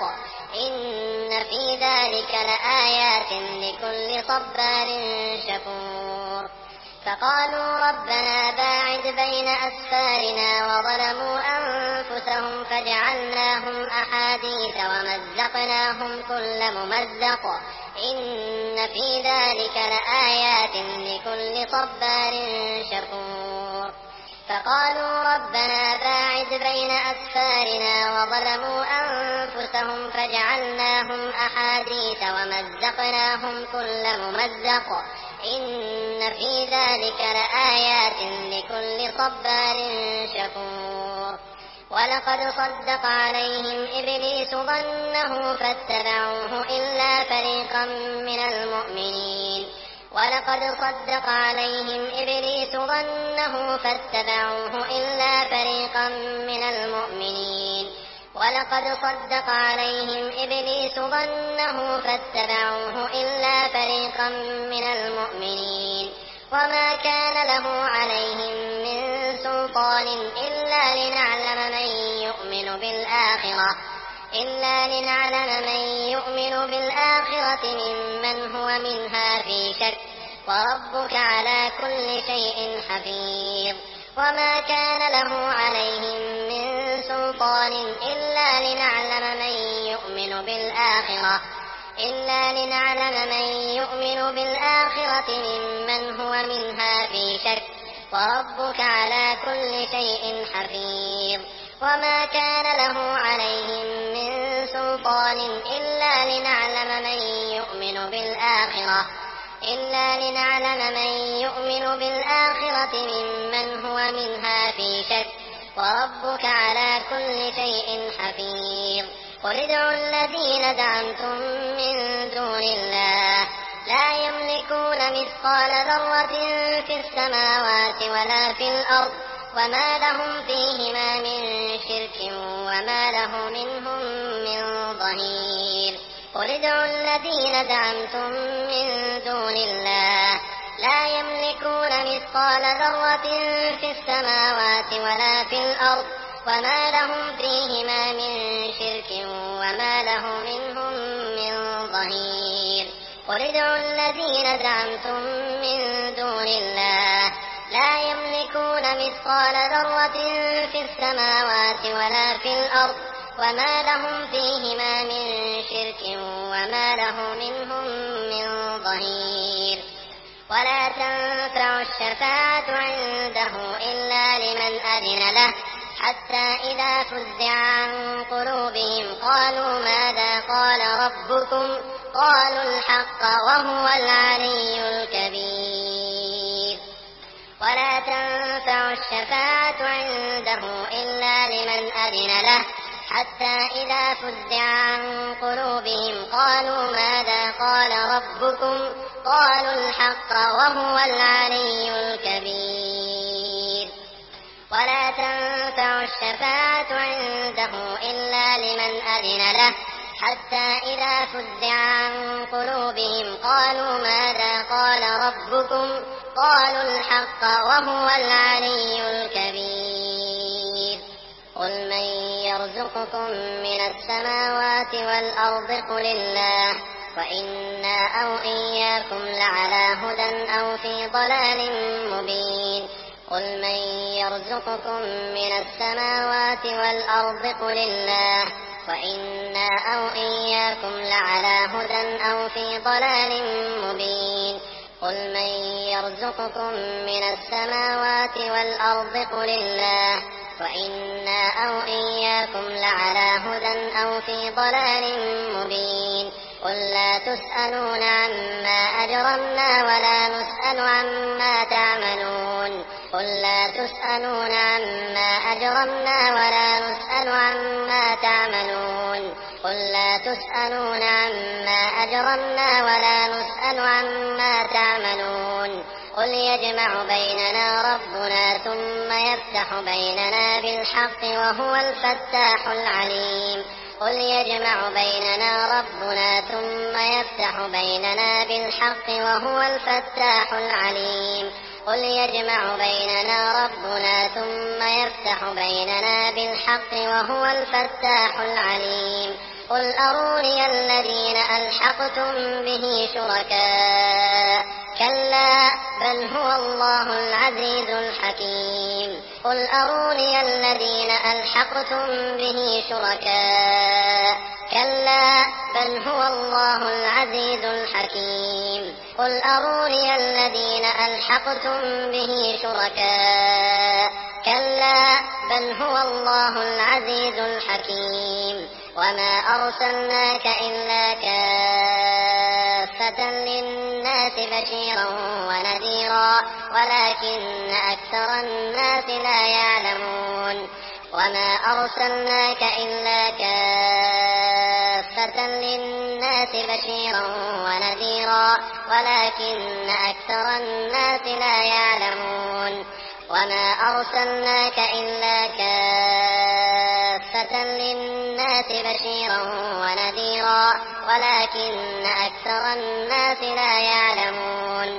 إن في ذلك لآيات لكل صبار شكور فقالوا ربنا باعد بين أسفارنا وظلموا أنفسهم فجعلناهم أحاديث ومزقناهم كل ممزق إن في ذلك لآيات لكل صبار شكور فقالوا ربنا باعد بين أسفارنا وظلموا أنفسهم فجعلناهم أحاديث ومزقناهم كل ممزق إن في ذلك لآيات لكل صبار شكور ولقد صدق عليهم إبليس ظنه فاتبعوه إلا فريقا من المؤمنين ولقد صدق عليهم إبليس ظنه فاتبعوه إلا فريقا من المؤمنين ولقد صدق عليهم إبليس ظنه فاتبعوه إلا فريقا من المؤمنين وما كان له عليهم من سلطان إلا لنعلم من يؤمن بالآخرة إلا لنعلم من يؤمن بالآخرة ممن هو منها في شك وربك على كل شيء حفيظ وما كان له عليهم من سلطان إلا لنعلم من يؤمن بالآخرة إلا لنعلم من يؤمن بالآخرة ممن هو منها في شك وربك على كل شيء حفيظ وما كان له عليهم من سلطان إلا لنعلم من يؤمن بالآخرة إلا لنعلم من يؤمن بالآخرة ممن هو منها في شك وربك على كل شيء حفيظ قل ادعوا الذين دعمتم من دون الله لا يملكون مثقال ذرة في السماوات ولا في الأرض وما لهم فيهما من شرك وما له منهم من ظهير قل ادعوا الذين دعمتم من دون الله لا يملكون مثقال ذرة في السماوات ولا في الأرض وما لهم فيهما من شرك وما له منهم من ظهير قل ادعوا الذين دعمتم من دون الله لا يملكون مثقال ذرة في السماوات ولا في الأرض وما لهم فيهما من شرك وما له منهم من ظهير ولا تنفع الشفاعة عنده إلا لمن أذن له حتى إذا فزع عن قلوبهم قالوا ماذا قال ربكم قالوا الحق وهو العلي الكبير ولا تنفع الشفاعة عنده إلا لمن أذن له حتى إذا فزع عن قلوبهم قالوا ماذا قال ربكم قالوا الحق وهو العلي الكبير ولا تنفع الشفاعة عنده إلا لمن أذن له حتى إذا فزع عن قلوبهم قالوا ماذا قال ربكم قالوا الحق وهو العلي الكبير قل من يرزقكم من السماوات والأرض قل الله وإنا أو إياكم لعلى هدى أو في ضلال مبين قل من يرزقكم من السماوات والأرض قل الله وإنا أو إياكم لعلى هدى أو في ضلال مبين قل من يرزقكم من السماوات والأرض قل الله وإنا أو إياكم لعلى هدى أو في ضلال مبين قل لا تسألون عما أجرمنا ولا نسأل عما تعملون قل لا تسألون عما أجرمنا ولا نسأل عما تعملون قل لا تسألون عما أجرمنا ولا نسأل عما تعملون قل يجمع بيننا ربنا ثم يفتح بيننا بالحق وهو الفتاح العليم قل يجمع بيننا ربنا ثم يفتح بيننا بالحق وهو الفتاح العليم قل يجمع بيننا ربنا ثم يفتح بيننا بالحق وهو الفتاح العليم قل أروني الذين ألحقتم به شركاء كلا بل هو الله العزيز الحكيم قل أروني الذين ألحقتم به شركاء كلا بل هو الله العزيز الحكيم قل أروني الذين ألحقتم به شركاء كلا بل هو الله العزيز الحكيم وما أرسلناك إلا كافة للناس بشيرا ونذيرا ولكن أكثر الناس لا يعلمون وما أرسلناك إلا كافة للناس بشيرا ونذيرا ولكن أكثر الناس لا يعلمون وما أرسلناك إلا كافة للناس بشيرا ونذيرا ولكن أكثر الناس لا يعلمون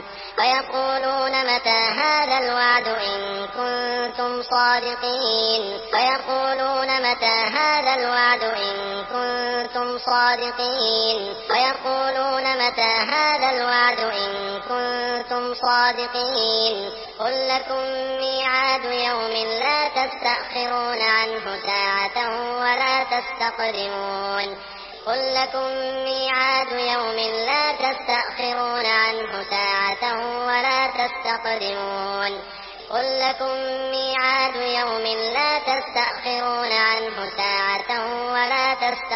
ويقولون متى هذا الوعد إن كنتم صادقين ويقولون متى هذا الوعد إن كنتم صادقين ويقولون متى هذا الوعد إن كنتم صادقين قل لكم ميعاد يوم لا تستأخرون عنه ساعة ولا تستقدمون قل لكم ميعاد يوم لا تستأخرون عنه ساعة ولا تستقدمون قل لكم ميعاد يوم لا تستأخرون عنه ساعة ولا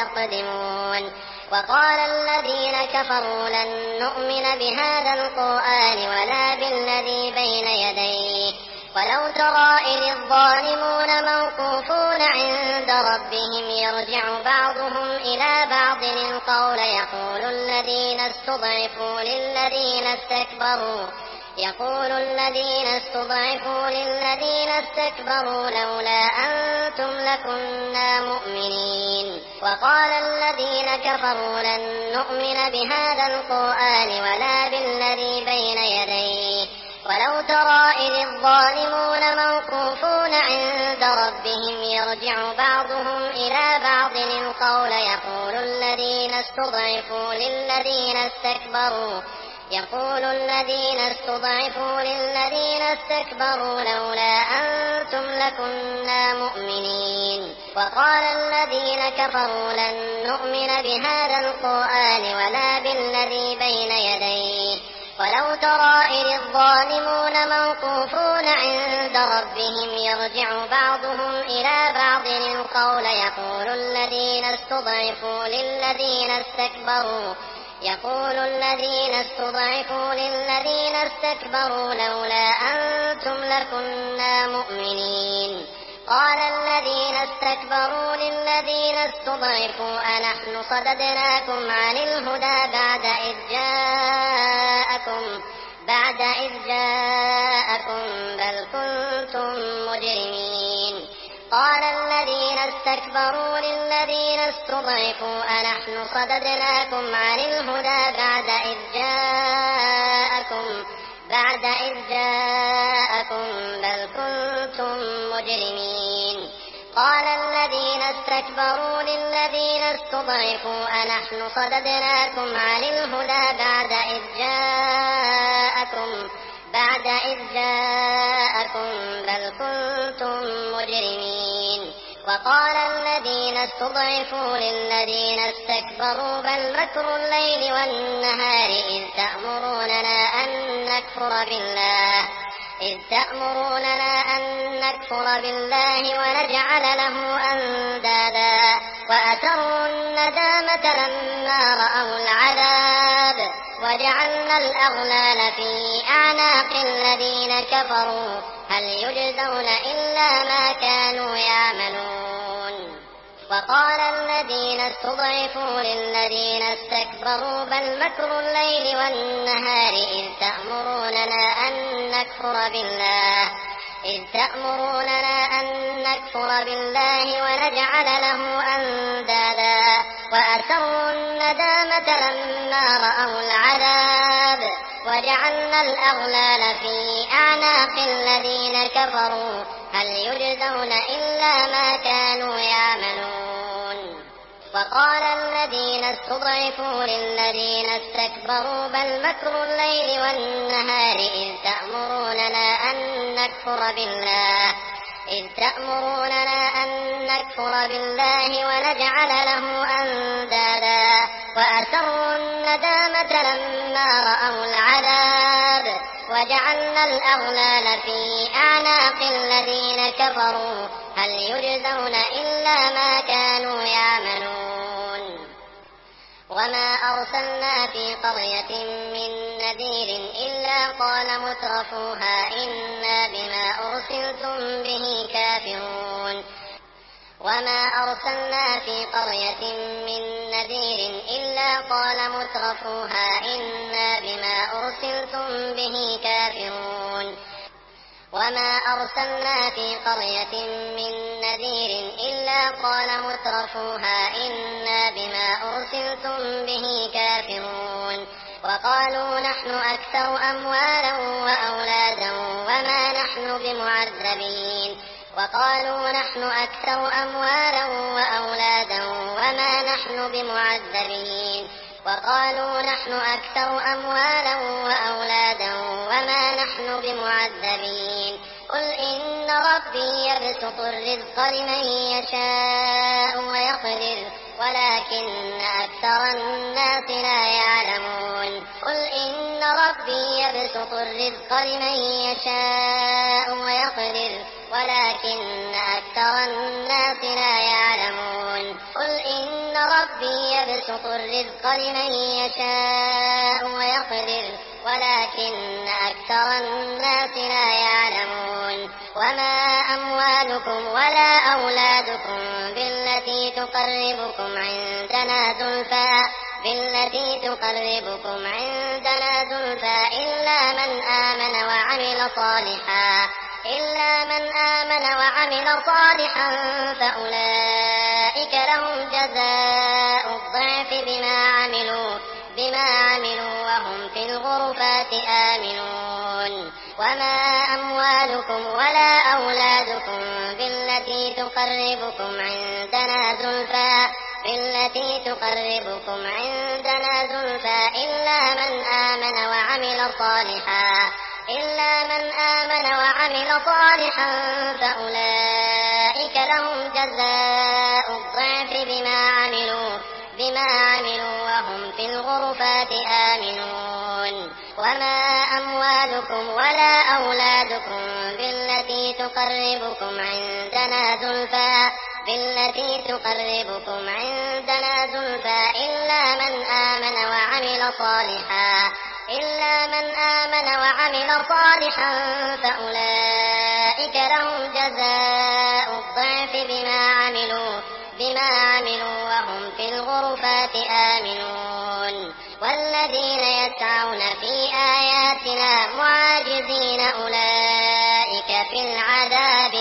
تستقدمون وقال الذين كفروا لن نؤمن بهذا القرآن ولا بالذي بين يديه ولو ترى إذ الظالمون موقوفون عند ربهم يرجع بعضهم إلى بعض القول يقول الذين استضعفوا للذين استكبروا يقول الذين استضعفوا للذين استكبروا لولا أنتم لكنا مؤمنين وقال الذين كفروا لن نؤمن بهذا القرآن ولا بالذي بين يديه ولو ترى إذ الظالمون موقوفون عند ربهم يرجع بعضهم إلى بعض القول يقول الذين استضعفوا للذين استكبروا يقول الذين استضعفوا للذين استكبروا لولا أنتم لكنا مؤمنين وقال الذين كفروا لن نؤمن بهذا القرآن ولا بالذي بين يديه ولو ترى إذ الظالمون موقوفون عند ربهم يرجع بعضهم إلى بعض القول يقول الذين استضعفوا للذين استكبروا يقول الذين استضعفوا للذين استكبروا لولا أنتم لكنا مؤمنين قال الذين استكبروا للذين استضعفوا أنحن صددناكم عن الهدى بعد إذ جاءكم بعد إذ جاءكم بل كنتم مجرمين قال الذين استكبروا للذين استضعفوا أنحن صددناكم عن الهدى بعد إذ جاءكم بعد إذ جاءكم بل كنتم مجرمين قال الذين استكبروا للذين استضعفوا أنحن صددناكم عن الهدى بعد إذ جاءكم بعد إذ جاءكم بل كنتم مجرمين وقال الذين استضعفوا للذين استكبروا بل مكر الليل والنهار إذ تأمروننا أن نكفر بالله إذ تأمروننا أن نكفر بالله ونجعل له أندادا وأسروا الندامة لما رأوا العذاب وجعلنا الأغلال في أعناق الذين كفروا هل يجزون إلا ما كانوا يعملون. وقال الذين استضعفوا للذين استكبروا بل مكر الليل والنهار إذ تأمروننا أن نكفر بالله إذ تأمروننا أن نكفر بالله ونجعل له أندادا وأسروا الندامة لما رأوا العذاب وجعلنا الأغلال في أعناق الذين كفروا هل يجزون إلا ما كانوا يعملون. وقال الذين استضعفوا للذين استكبروا بل مكر الليل والنهار إذ تأمروننا أن نكفر بالله إذ تأمروننا أن نكفر بالله ونجعل له أندادا وأسروا الندامة لما رأوا العذاب وجعلنا الأغلال في أعناق الذين كفروا هل يجزون إلا ما كانوا يعملون. وما أرسلنا في قرية من نذير إلا قال مترفوها إنا بما أرسلتم به كافرون. وما أرسلنا في قرية من نذير إلا قال مترفوها إنا بما أرسلتم به كافرون. وما أرسلنا في قرية من نذير إلا قال مترفوها إنا بما أرسلتم به كافرون. وقالوا نحن أكثر أموالا وأولادا وما نحن بمعذبين. وقالوا نحن أكثر أموالا وأولادا وما نحن بمعذبين. وقالوا نحن أكثر أموالا وأولادا وما نحن بمعذبين. قل إن ربي يبسط الرزق لمن يشاء ويقدر ولكن أكثر الناس لا يعلمون. قل إن ربي يبسط الرزق لمن يشاء ويقدر ولكن أكثر الناس لا يعلمون. قل إن ربي يبسط الرزق لمن يشاء ويقدر ولكن أكثر الناس لا يعلمون. وما أموالكم ولا أولادكم بالتي تقربكم عندنا زلفى بالتي تقربكم عندنا زلفى إلا من آمن وعمل صالحا إلا من آمن وعمل صالحا فأولئك لهم جزاء الضعف بما عملوا بما عملوا وهم في الغرفات آمنون. وما أموالكم ولا أولادكم بالتي تقربكم عندنا زلفى بالتي تقربكم عندنا زلفى إلا من آمن وعمل صالحا إلا من آمن وعمل صالحا فأولئك لهم جزاء الضعف بما عملوا بما عملوا وهم في الغرفات آمنون. وما أموالكم ولا أولادكم بالتي تقربكم عندنا زلفى بالتي تقربكم عندنا زلفى إلا من آمن وعمل صالحا إلا من آمن وعمل صالحا فأولئك لهم جزاء الضعف بما عملوا بما عملوا وهم في الغرفات آمنون. والذين يسعون في آياتنا معاجزين أولئك في العذاب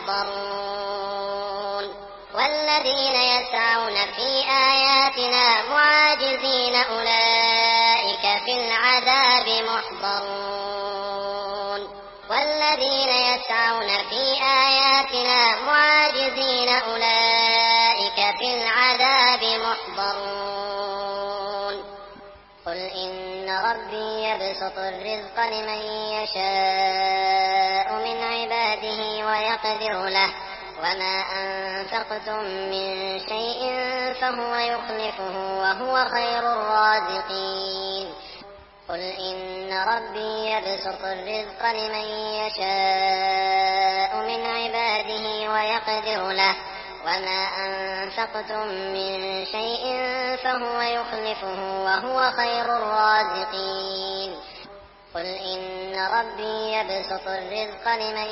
محضرون. والذين يسعون في آياتنا معاجزين أولئك في العذاب محضرون. والذين يسعون في آياتنا معاجزين أولئك في العذاب محضرون. قل إن ربي يبسط الرزق لمن يشاء من عباده ويقدر له وما أنفقتم من شيء فهو يخلفه وهو خير الرازقين قل إن ربي يبسط الرزق لمن يشاء من عباده ويقدر له وما أنفقتم من شيء فهو يخلفه وهو خير الرازقين قل إن ربي يبسط الرزق لمن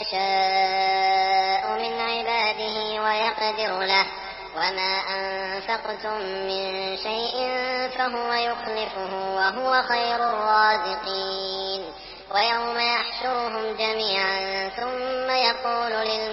يشاء من عباده ويقدر له وما أنفقتم من شيء فهو يخلفه وهو خير الرازقين ويوم يحشرهم جميعا ثم يقول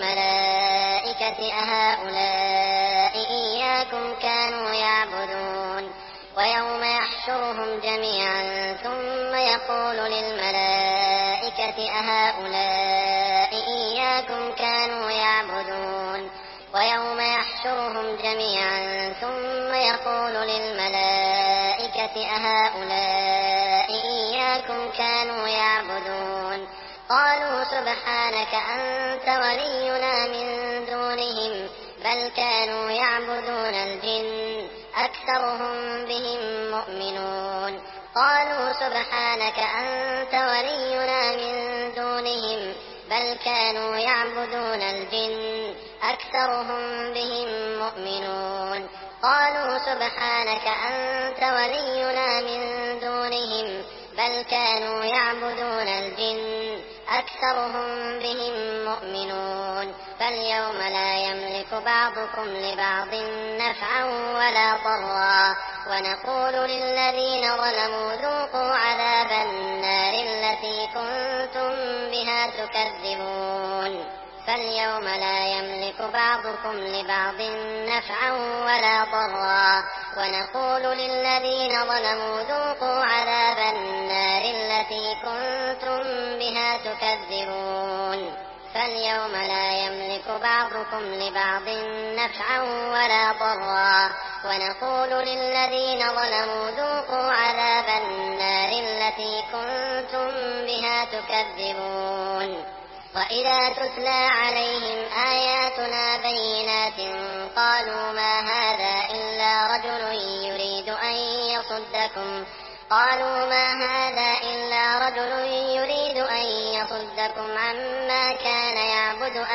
للملائكة أهؤلاء إياكم كانوا يعبدون ويوم يحشرهم جميعا ثم يقول للملائكة أهؤلاء إياكم كانوا يعبدون ويوم يحشرهم جميعا ثم يقول للملائكة أهؤلاء إياكم كانوا يعبدون قالوا سبحانك أنت ولينا من دونهم بل كانوا يعبدون الجن أكثرهم بهم مؤمنون قالوا سبحانك أنت ولينا من دونهم بل كانوا يعبدون الجن أكثرهم بهم مؤمنون قالوا سبحانك أنت ولينا من دونهم بل كانوا يعبدون الجن أكثرهم بهم مؤمنون فاليوم لا يملك بعضكم لبعض نفعا ولا ضرا ونقول للذين ظلموا ذوقوا عذاب النار التي كنتم بها تكذبون فاليوم لا يملك بعضكم لبعض نفعا ولا ضرا ونقول للذين ظلموا ذوقوا عذاب النار التي كنتم بها تكذبون فاليوم لا يملك بعضكم لبعض نفعا ولا ضرا ونقول للذين ظلموا ذوقوا عذاب النار التي كنتم بها تكذبون وإذا تتلى عليهم آياتنا بينات قالوا ما هذا إلا رجل يريد أن يصدكم قالوا ما هذا إلا رجل يريد أن يصدكم عما كان يعبد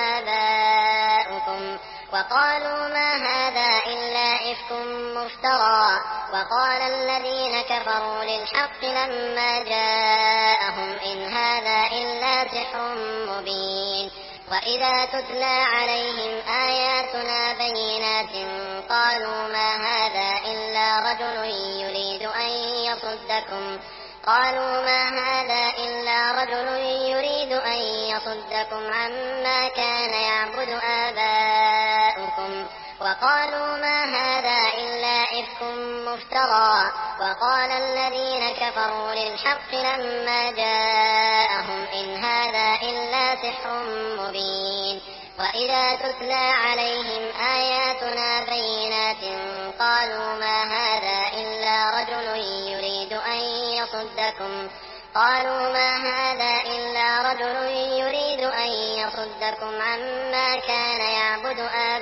آباؤكم وقالوا ما هذا إلا إفك مفترى وقال الذين كفروا للحق لما جاءهم إن هذا إلا سحر مبين وإذا تتلى عليهم آياتنا بينات قالوا ما هذا إلا رجل يريد أن يصدكم قالوا ما هذا إلا رجل يريد أن يصدكم عما كان يعبد آباؤكم وقالوا ما هذا إلا إفك مفترى وقال الذين كفروا للحق لما جاءهم إن هذا إلا سحر مبين وإذا تتلى عليهم آياتنا بينات قالوا ما هذا إلا رجل يريد أن يصدكم قالوا ما هذا إلا رجل يريد أن يصدكم عما كان يعبد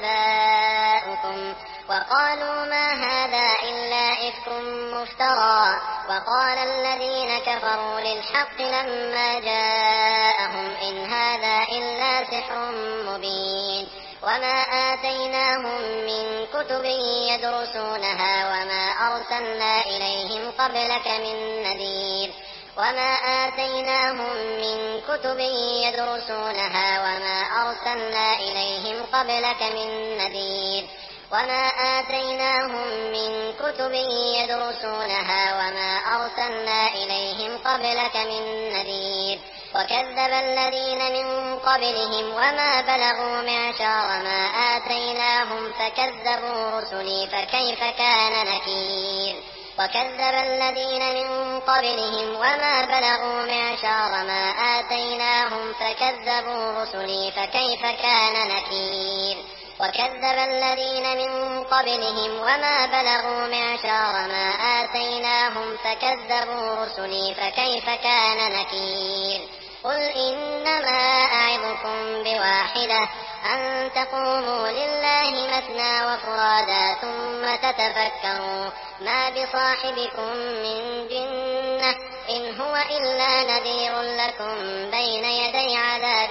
آباؤكم وقالوا ما هذا إلا إفك مفترى وقال الذين كفروا للحق لما جاءهم إن هذا إلا سحر مبين وما آتيناهم من كتب يدرسونها وما أرسلنا إليهم قبلك من نذير وما آتيناهم من كتب يدرسونها وما أرسلنا إليهم قبلك من نذير وما آتيناهم من كتب يدرسونها وما أرسلنا إليهم قبلك من نذير وكذب الذين من قبلهم وما بلغوا معشار ما آتيناهم فكذبوا رسلي فكيف كان نكير وكذب الذين من قبلهم وما بلغوا معشار ما آتيناهم فكذبوا رسلي فكيف كان نكير وكذب الذين من قبلهم وما بلغوا معشار ما آتيناهم فكذبوا رسلي فكيف كان نكير قل إنما أعظكم أعظكم بواحدة أن تقوموا لله مثنى وفرادا ثم تتفكروا ما بصاحبكم من جنة إن هو إلا نذير لكم بين يدي عذاب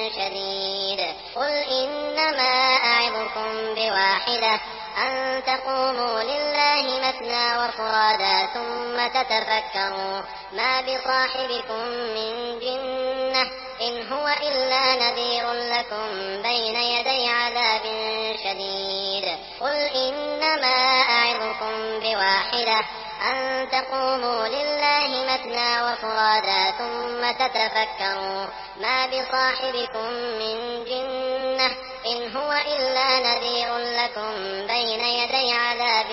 شديد. قل إنما أعظكم بواحدة أن تقوموا لله مثنى وفرادا ثم تتفكروا ما بصاحبكم من جنة إن هو إلا نذير لكم بين يدي عذاب شديد. قل إنما أعظكم بواحدة أن تقوموا لله مثنى وفرادا ثم تتفكروا ما بصاحبكم من جنة إن هو إلا نذير لكم بين يدي عذاب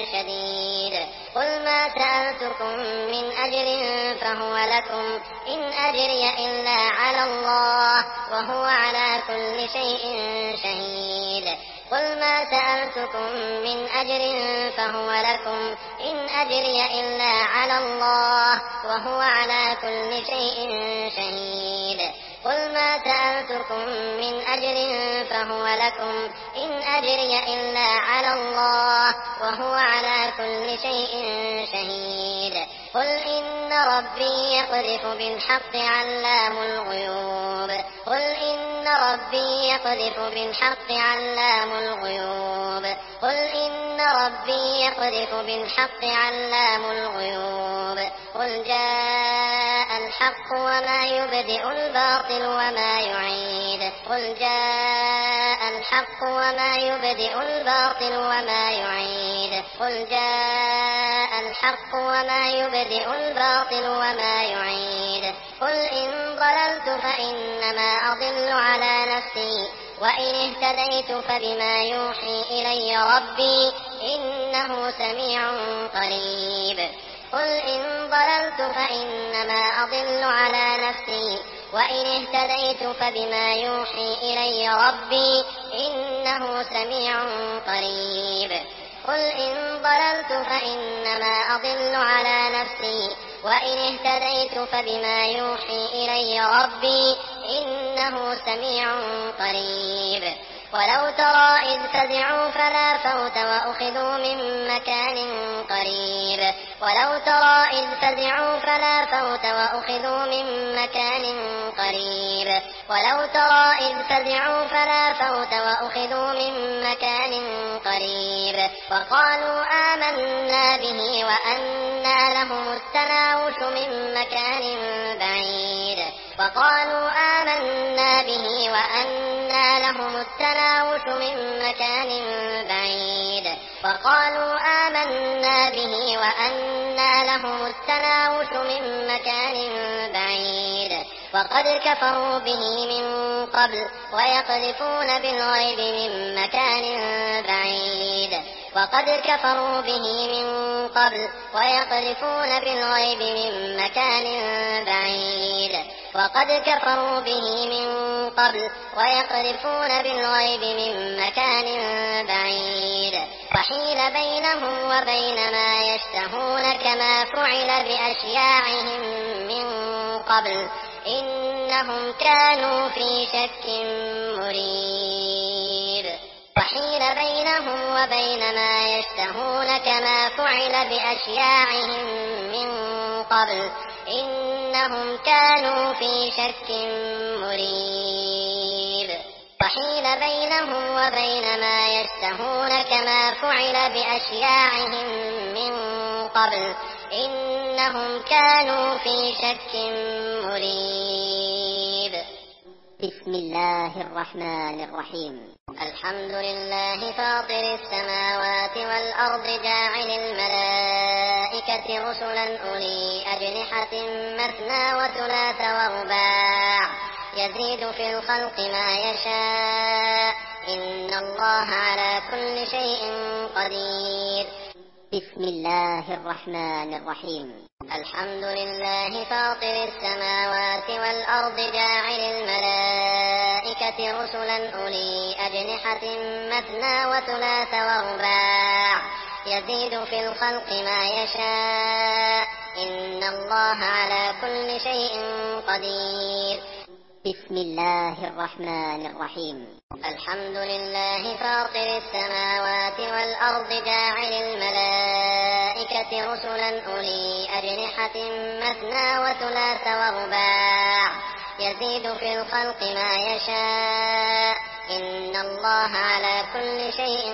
شديد. قل ما سألتكم من أجر فهو لكم إن أجري إلا على الله وهو على كل شيء شهيد. قل ما سألتكم من أجر فهو لكم إن أجري إلا على الله وهو على كل شيء شهيد. قل ما سألتكم من أجر فهو لكم إن أجري إلا على الله وهو على كل شيء شهيد. قل إن ربي يقذف بالحق علام الغيوب. قل إن ربي يقذف بالحق علام الغيوب. قل إن ربي يقذف بالحق علام الغيوب. قل جاء الحق وما يبدئ الباطل وما يعيد. قل جاء الحق وما يبدئ الباطل وما يعيد. قل جاء الحق وما يبدئ الباطل وما يعيد. قل إن ضللت فإنما أضل على نفسي وإن اهتديت فبما يوحي إلي ربي إنه سميع قريب. قل إن ضللت فإنما أضل على نفسي وإن اهتديت فبما يوحي إلي ربي إنه سميع قريب. قل إن ضللت فإنما أضل على نفسي وإن اهتديت فبما يوحي إلي ربي إنه سميع قريب. ولو ترى إذ فزعوا فلا فوت وأخذوا من مكان قريب. ولو ترى إذ فزعوا فلا فوت وأخذوا من مكان قريب. ولو ترى إذ فزعوا فلا فوت وأخذوا من مكان قريب. وقالوا آمنا به وأنى لهم التناوش من مكان بعيد. وقالوا آمنا به وأنى لهم التناوش من مكان بعيد. وقالوا آمنا به وأنى لهم التناوش من مكان بعيد. وقد كفروا به من قبل ويقذفون بالغيب من مكان بعيد. وقد كفروا به من قبل ويقذفون بالغيب من مكان بعيد. وقد كفروا به من قبل ويقذفون بالغيب من مكان بعيد. وحيل بينهم وبين ما يشتهون كما فعل بأشياعهم من قبل إنهم كانوا في شك مريب. وحيل بينهم وبين ما يشتهون كما فعل بأشياعهم من قبل إنهم كانوا في شك مريب. وحيل بينهم وبين ما يشتهون كما فعل بأشياعهم من قبل إنهم كانوا في شك مريب. بسم الله الرحمن الرحيم. الحمد لله فاطر السماوات والأرض جاعل الملائكة رسلا أولي أجنحة مثنى وثلاث ورباع يزيد في الخلق ما يشاء إن الله على كل شيء قدير. بسم الله الرحمن الرحيم. الحمد لله فاطر السماوات والأرض جاعل الملائكة رسلا أولي أجنحة مثنى وثلاث ورباع يزيد في الخلق ما يشاء إن الله على كل شيء قدير. بسم الله الرحمن الرحيم. الحمد لله فاطر السماوات والأرض جاعل الملائكة رسلا أولي أجنحة مثنى وثلاث ورباع يزيد في الخلق ما يشاء إن الله على كل شيء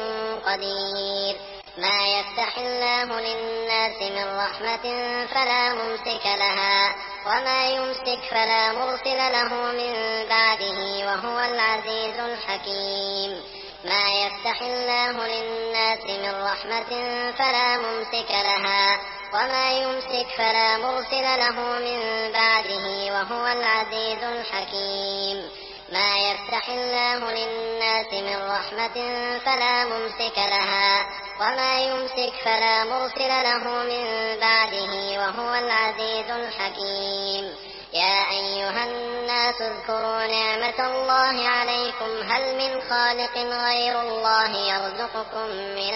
قدير. ما يفتح الله للناس من رحمة فلا ممسك لها وما يمسك فلا مرسل له من بعده وهو العزيز الحكيم. ما يفتح الله للناس من رحمة فلا ممسك لها وما يمسك فلا مرسل له من بعده وهو العزيز الحكيم. ما يفتح الله للناس من رحمة فلا ممسك لها وما يمسك فلا مرسل له من بعده وهو العزيز الحكيم. يا أيها الناس اذكروا نعمة الله عليكم هل من خالق غير الله يرزقكم من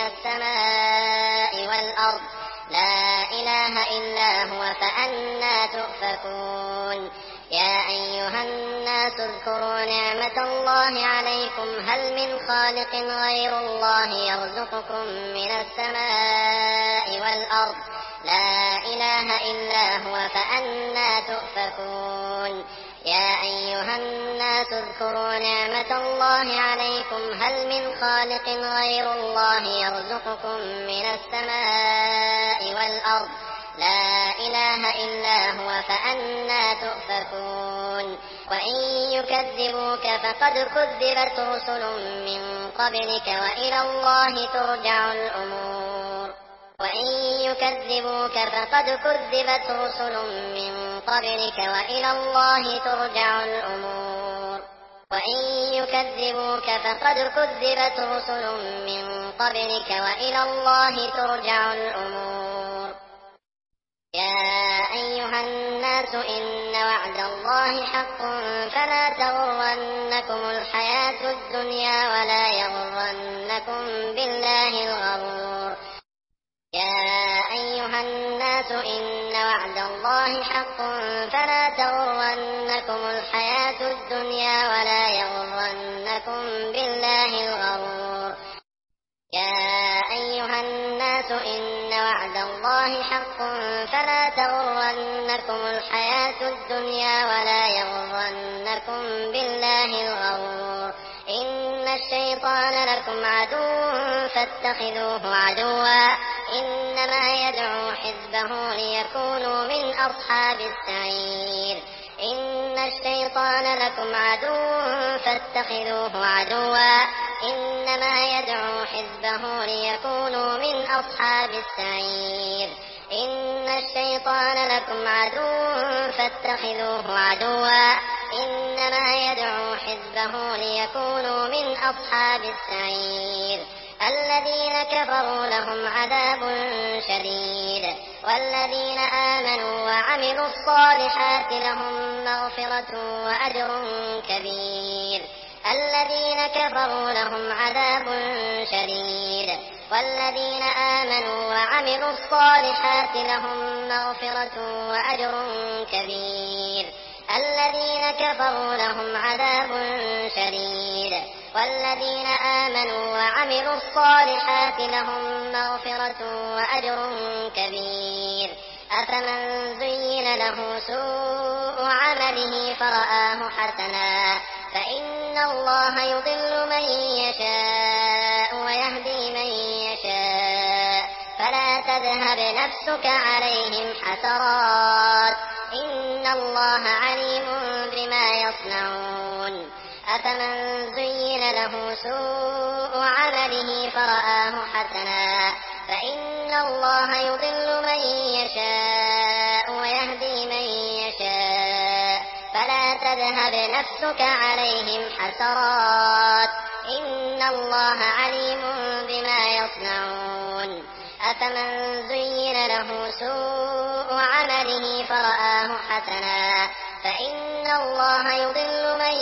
السماء والأرض لا إله إلا هو فأنى تؤفكون. يا أيها الناس اذكروا نعمة الله عليكم هل من خالق غير الله يرزقكم من السماء والأرض لا إله إلا هو فأنى تؤفكون. يا أيها الناس اذكروا نعمة الله عليكم هل من خالق غير الله يرزقكم من السماء والأرض لا إله إلا هو فأنى تؤفكون. وإن يكذبوك فقد كذبت رسل من قبلك وإلى الله ترجع الأمور. وإن يكذبوك فقد كذبت رسل من قبلك وإلى الله ترجع الأمور. وإن يكذبوك فقد كذبت رسل من قبلك وإلى الله ترجع الأمور. يا أيها الناس إن وعد الله حق فلا تغرنكم الحياة الدنيا ولا يغرنكم بالله الغرور. يا أيها الناس إن وعد الله حق فلا تغرنكم الحياة الدنيا ولا يغرنكم بالله الغرور. يا أيها الناس إن وعد الله حق فلا تغرنكم الحياة الدنيا ولا يغرنكم بالله الغرور. إن الشيطان لكم عدو فاتخذوه عدوا إنما يدعو حزبه ليكونوا من أصحاب السعير. إن الشيطان لكم عدو فاتخذوه عدوا إنما يدعو حزبه ليكونوا من أصحاب السعير. إن الشيطان لكم عدو فاتخذوه عدوا إنما يدعو حزبه ليكونوا من أصحاب السعير. الذين كفروا لهم عذاب شديد والذين آمنوا وعملوا الصالحات لهم مغفرة وأجر كبير. الذين كفروا لهم عذاب شديد والذين آمنوا وعملوا الصالحات لهم مغفرة وأجر كبير. الذين كفروا لهم عذاب شديد والذين آمنوا وعملوا الصالحات لهم مغفرة وأجر كبير. أفمن زين له سوء عمله فرآه حسنا فإن الله يضل من يشاء ويهدي من يشاء فلا تذهب نفسك عليهم حسرات إن الله عليم بما يصنعون. أفمن زين له سوء عمله فرآه حسنا فإن الله يضل من يشاء ويهدي من يشاء فلا تذهب نفسك عليهم حسرات إن الله عليم بما يصنعون. أفمن زين له سوء عمله فرآه حسنا فإن الله يضل من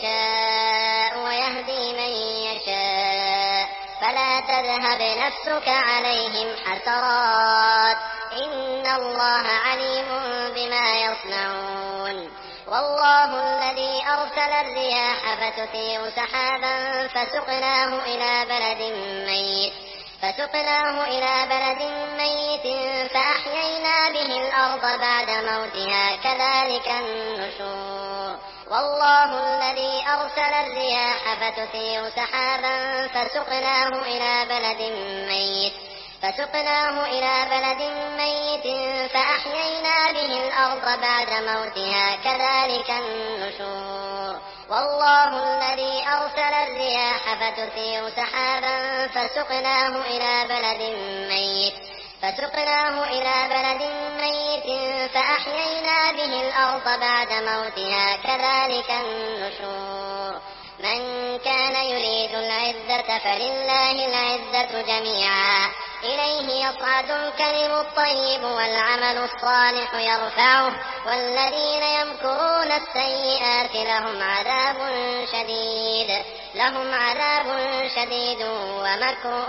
يشاء ويهدي من يشاء فلا تذهب نفسك عليهم حسرات إن الله عليم بما يصنعون. والله الذي أرسل الرياح فتثير سحابا فسقناه إلى بلد ميت فسقناه إلى بلد ميت فأحيينا به الأرض بعد موتها كذلك النشور والله الذي أرسل الرياح فتثير سحابا فسقناه إلى بلد ميت فسقناه إلى بلد ميت فأحيينا به الأرض بعد موتها كذلك النشور والله الذي أرسل الرياح فتثير سحابا فسقناه إلى بلد ميت فسقناه إلى بلد ميت فأحيينا به الأرض بعد موتها كذلك النشور من كان يريد العزة فلله العزة جميعا إليه يصعد الكلم الطيب والعمل الصالح يرفعه والذين يمكرون السيئات لهم عذاب شديد لهم عذاب شديد ومكر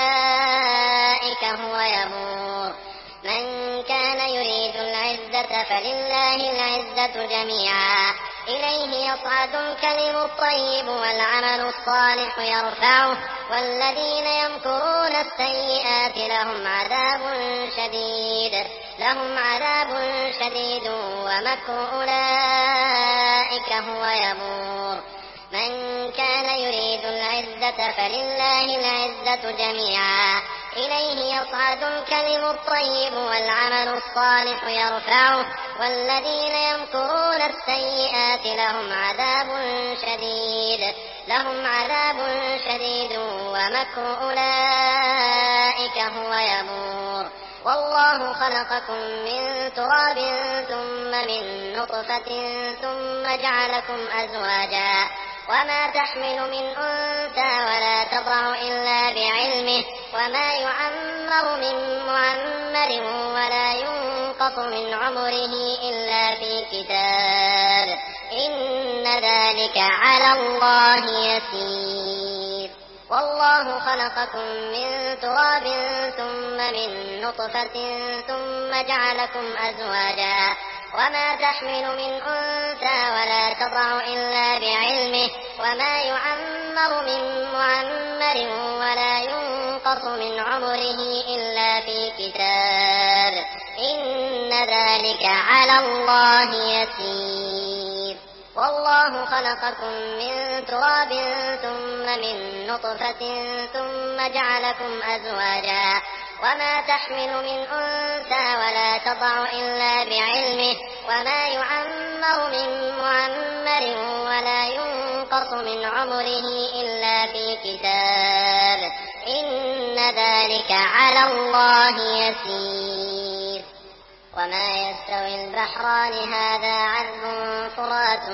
أولئك هو يبور من كان يريد العزة فلله العزة جميعا إليه يصعد الكلم الطيب والعمل الصالح يرفعه والذين يمكرون السيئات لهم عذاب شديد لهم عذاب شديد ومكر أولئك هو يبور من كان يريد العزة فلله العزة جميعا إليه يصعد الكلم الطيب والعمل الصالح يرفعه والذين يمكرون السيئات لهم عذاب شديد لهم عذاب شديد ومكر أولئك هو يبور والله خلقكم من تراب ثم من نطفة ثم جعلكم أزواجا وما تحمل من أنثى ولا تضع إلا بعلمه وما يعمر من معمر ولا ينقص من عمره إلا في كتاب إن ذلك على الله يسير والله خلقكم من تراب ثم من نطفة ثم جعلكم أزواجا وما تحمل من أنثى ولا تضع إلا بعلمه وما يعمر من معمر ولا ينقص من عمره إلا في كتاب إن ذلك على الله يسير والله خلقكم من تراب ثم من نطفة ثم جعلكم أزواجا وما تحمل من أنثى ولا تضع إلا بعلمه وما يعمر من معمر ولا ينقص من عمره إلا في كتاب إن ذلك على الله يسير وما يستوي البحران هذا عذب فرات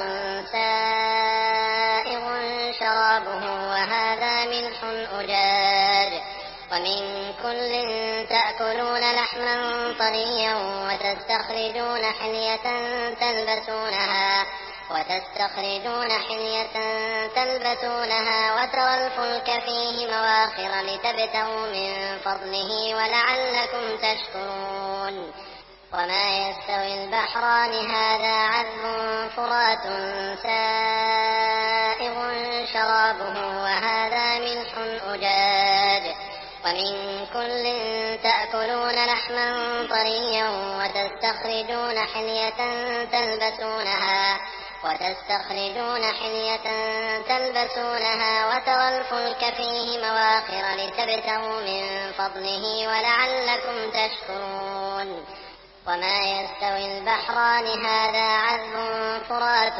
سائغ شرابه وهذا ملح أجاج ومن كل تأكلون لحما طريا وتستخرجون حلية تلبسونها وتستخرجون حلية تلبسونها وترى الفلك فيه مواخر لتبتغوا من فضله ولعلكم تشكرون وما يستوي البحران هذا عذب فرات سائغ شرابه وهذا ملح أجاج ومن كل تأكلون لحما طريا وتستخرجون حلية تلبسونها وتستخرجون حلية تلبسونها وترى الفلك فيه مواخر لتبتغوا من فضله ولعلكم تشكرون وما يستوي البحران هذا عذب فرات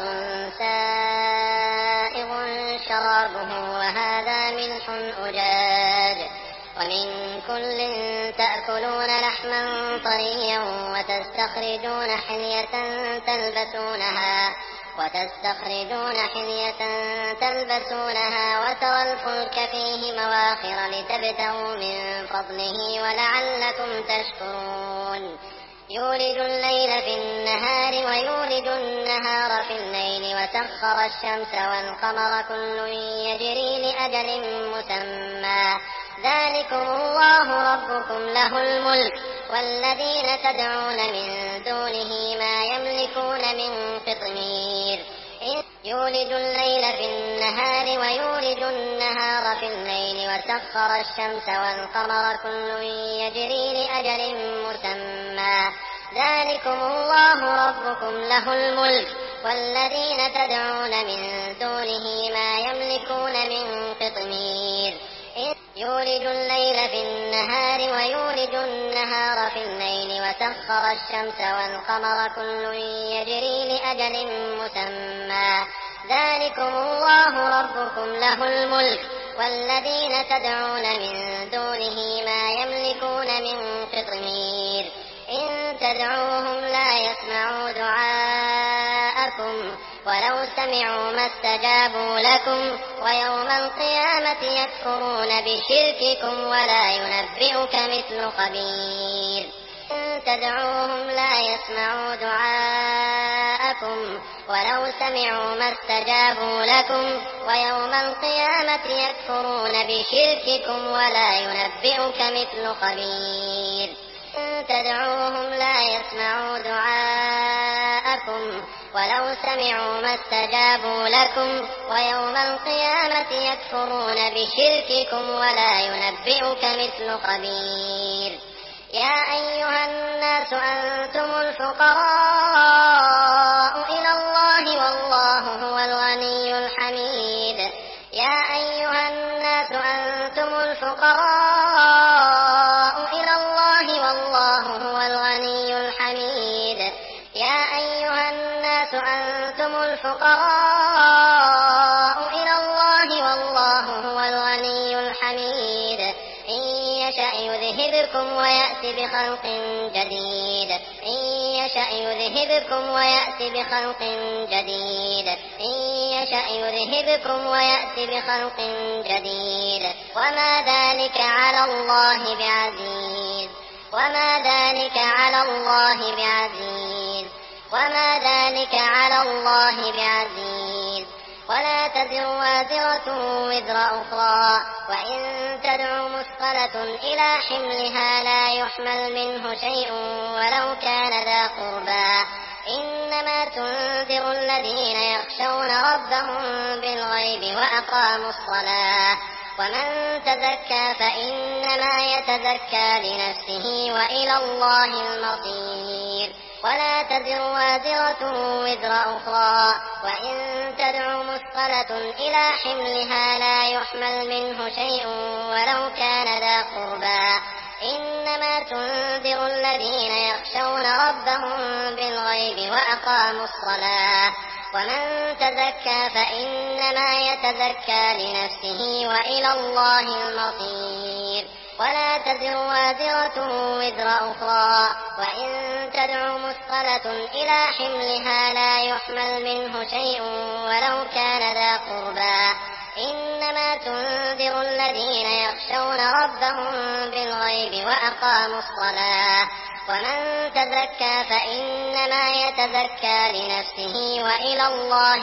سائغ شرابه وهذا ملح أجاج ومن كل تأكلون لحما طريا وتستخرجون حلية تلبسونها وتستخرجون حلية تلبسونها وترى الفلك فيه مواخر لتبتغوا من فضله ولعلكم تشكرون يولج الليل في النهار ويولج النهار في الليل وسخر الشمس والقمر كل يجري لأجل مسمى ذلكم الله ربكم له الملك والذين تدعون من دونه ما يملكون من قطمير قطمير يولج الليل في النهار ويولج النهار في الليل وسخر الشمس والقمر كل يجري لأجل مسمى ذلكم الله ربكم له الملك والذين تدعون من دونه ما يملكون من قطمير يولج الليل في النهار ويولج النهار في الليل وسخر الشمس والقمر كل يجري لأجل مسمى ذلكم الله ربكم له الملك والذين تدعون من دونه ما يملكون من قطمير إن تدعوهم لا يسمعوا دعاءكم ولو سمعوا ما استجابوا لكم ويوم القيامة يكفرون بشرككم ولا ينبئك مثل خبير إن تدعوهم لا يسمعوا دعاءكم ولو سمعوا ما استجابوا لكم ويوم القيامة يكفرون بشرككم ولا ينبئك مثل خبير إن تدعوهم لا يسمعوا دعاءكم ولو سمعوا ما استجابوا لكم ويوم القيامة يكفرون بشرككم ولا ينبئك مثل خبير يا أيها الناس أنتم الفقراء إلى الله والله هو الغني الحميد يا أيها الناس أنتم الفقراء إلى الله والله هو الغني الحميد يا أيها الناس أنتم الفقراء إلى الله والله هو الغني الحميد إن يشأ يذهبكم ويأتي بخلق جديد إن يشأ يذهبكم ويأتي بخلق جديد إن يشأ يذهبكم ويأتي بخلق جديد وما ذلك على الله بعزيز وما ذلك على الله بعزيز وما ذلك على الله بعزيز ولا تزر وازرة وزر أخرى وإن تدع مثقلة إلى حملها لا يحمل منه شيء ولو كان ذا قربى إنما تنذر الذين يخشون ربهم بالغيب وأقاموا الصلاة ومن تزكى فإنما يتزكى لنفسه وإلى الله المصير ولا تزر وازرة وزر أخرى وإن تدع مثقلة إلى حملها لا يحمل منه شيء ولو كان ذا قربى إنما تنذر الذين يخشون ربهم بالغيب وأقاموا الصلاة ومن تزكى فإنما يتزكى لنفسه وإلى الله المصير ولا تزر وازرة وزر أخرى وإن تدع مثقلة إلى حملها لا يحمل منه شيء ولو كان ذا قربى إنما تنذر الذين يخشون ربهم بالغيب وأقاموا الصلاة ومن تزكى فإنما يتزكى لنفسه وإلى الله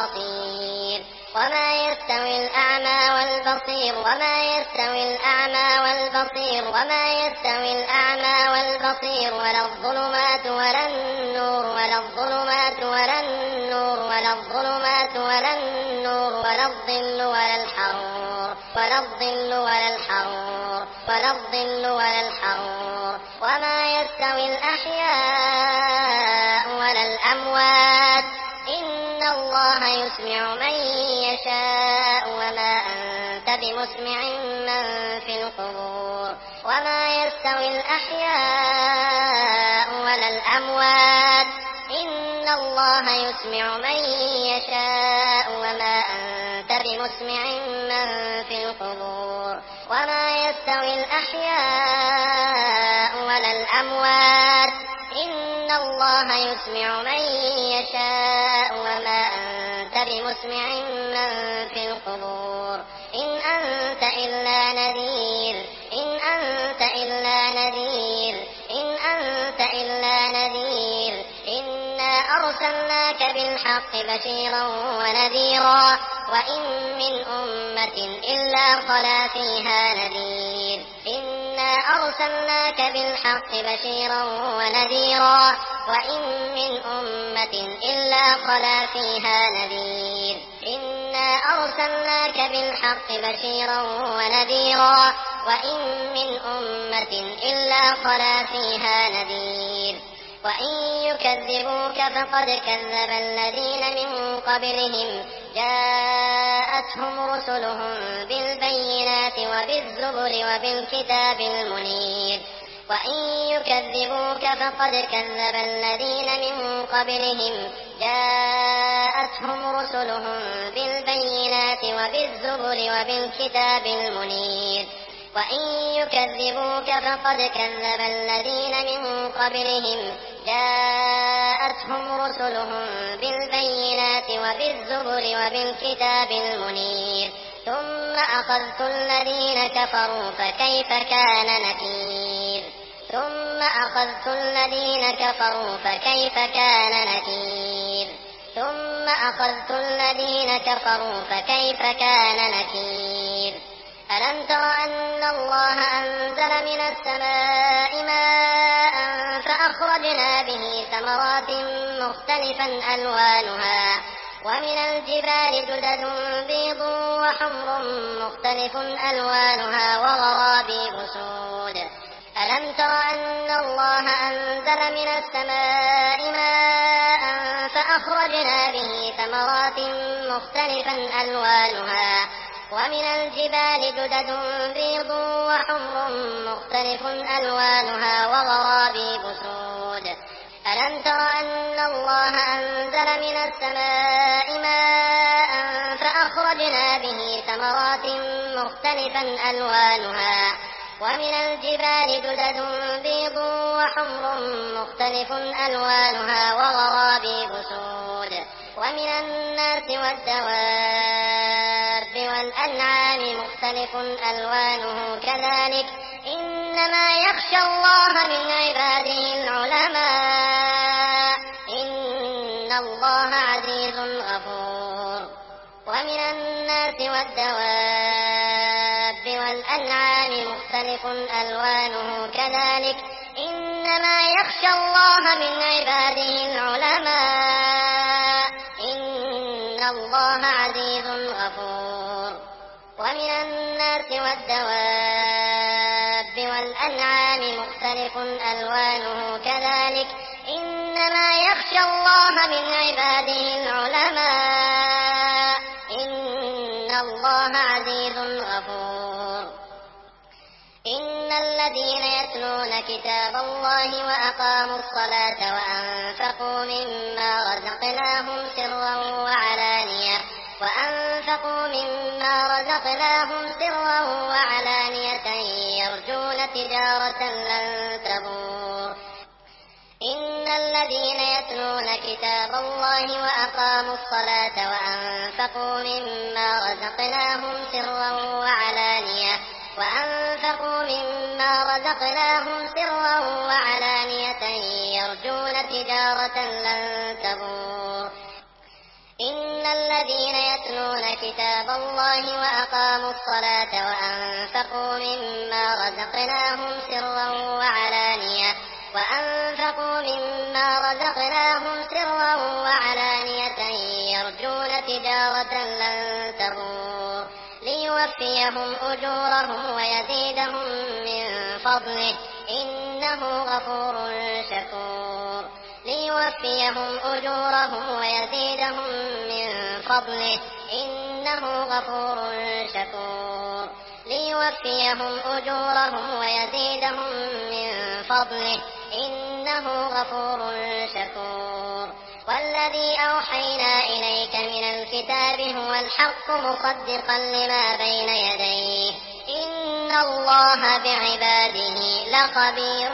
المصير وما يستوي الأعمى والبصير وما يستوي الأعمى والبصير وما يستوي الأعمى والبصير ولا الظلمات ولا النور ولا الظلمات ولا النور ولا الظلمات ولا النور ولا الظل ولا الحرور ولا الظل ولا الحرور ولا الظل ولا الحرور وما يستوي الأحياء ولا الأموات إن الله يسمع من يشاء وما أنت بمسمع من في القبور وما يستوي الأحياء ولا الأموات إن الله يسمع من يشاء وما أنت بمسمع من في القبور وما يستوي الأحياء ولا الأموات إن الله يسمع من يشاء وما أنت بمسمع من في القبور إن أنت إلا نذير إن أنت إلا نذير إن أنت إلا نذير إنا أرسلناك بالحق بشيرا ونذيرا وإن من أمة إلا خلا فيها نذير إنا أرسلناك بالحق بشيرا ونذيرا وإن من أمة إلا خلا فيها نذير إنا أرسلناك بالحق بشيرا ونذيرا وإن من أمة إلا خلا فيها نذير وإن يكذبوك فقد كذب الذين من قبلهم جاءتهم رسلهم بالبينات وبالزبر وبالكتاب المنير وإن يكذبوك فقد كذب الذين من قبلهم جاءتهم رسلهم بالبينات وبالزبر وبالكتاب المنير وإن يكذبوك فقد كذب الذين من قبلهم جاءتهم رسلهم بالبينات وبالزبر وبالكتاب المنير ثم أخذت الذين كفروا فكيف كان نكير ثم أخذت الذين كفروا فكيف كان نكير ثم أخذت الذين كفروا فكيف كان نكير ألم تر أن الله أنزل من السماء ماء فأخرجنا به ثمرات مختلفا ألوانها ومن الجبال جدد بيض وحمر مختلف ألوانها وغرابيب سود ألم تر أن الله أنزل من السماء ماء فأخرجنا به ثمرات مختلفا ألوانها ومن الجبال جدد بيض وحمر مختلف ألوانها وغرابيب سود ألم تر أن الله أنزل من السماء ماء فأخرجنا به ثمرات مختلفا ألوانها ومن الجبال جدد بيض وحمر مختلف ألوانها وغرابيب سود ومن الناس والدواب والأنعام مختلف ألوانه كذلك إنما يخشى الله من عباده العلماء إن الله عزيز غفور ومن الناس والدواب والأنعام مختلف ألوانه كذلك إنما يخشى الله من عباده العلماء إن الله عزيز غفور ومن الناس والدواب والأنعام مختلف ألوانه كذلك إنما يخشى الله من عباده العلماء إن الله عزيز غفور إن الذين يتلون كتاب الله وأقاموا الصلاة وأنفقوا مما رزقناهم سرا وعلانية وأنفقوا مما رزقناهم سرا وعلانية يرجون تجارة لن تبور إن الذين يتلون كتاب الله وأقاموا الصلاة وأنفقوا مما رزقناهم سرا وعلانية وأنفقوا مما رزقناهم سرا وعلانية يرجون تجارة لن تبور إن الذين يتلون كتاب الله وأقاموا الصلاة وأنفقوا مما رزقناهم سرا وعلانية وأنفقوا مما رزقناهم سرا وعلانية يرجون تجارة لن تبور ليوفيهم أجورهم ويزيدهم من فضله إنه غفور شكور ليوفيهم أجورهم ويزيدهم من فضله إنه غفور شكور ليوفيهم أجورهم ويزيدهم من فضله إنه غفور شكور والذي أوحينا إليك من الكتاب هو الحق مصدقا لما بين يديه إن الله بعباده لخبير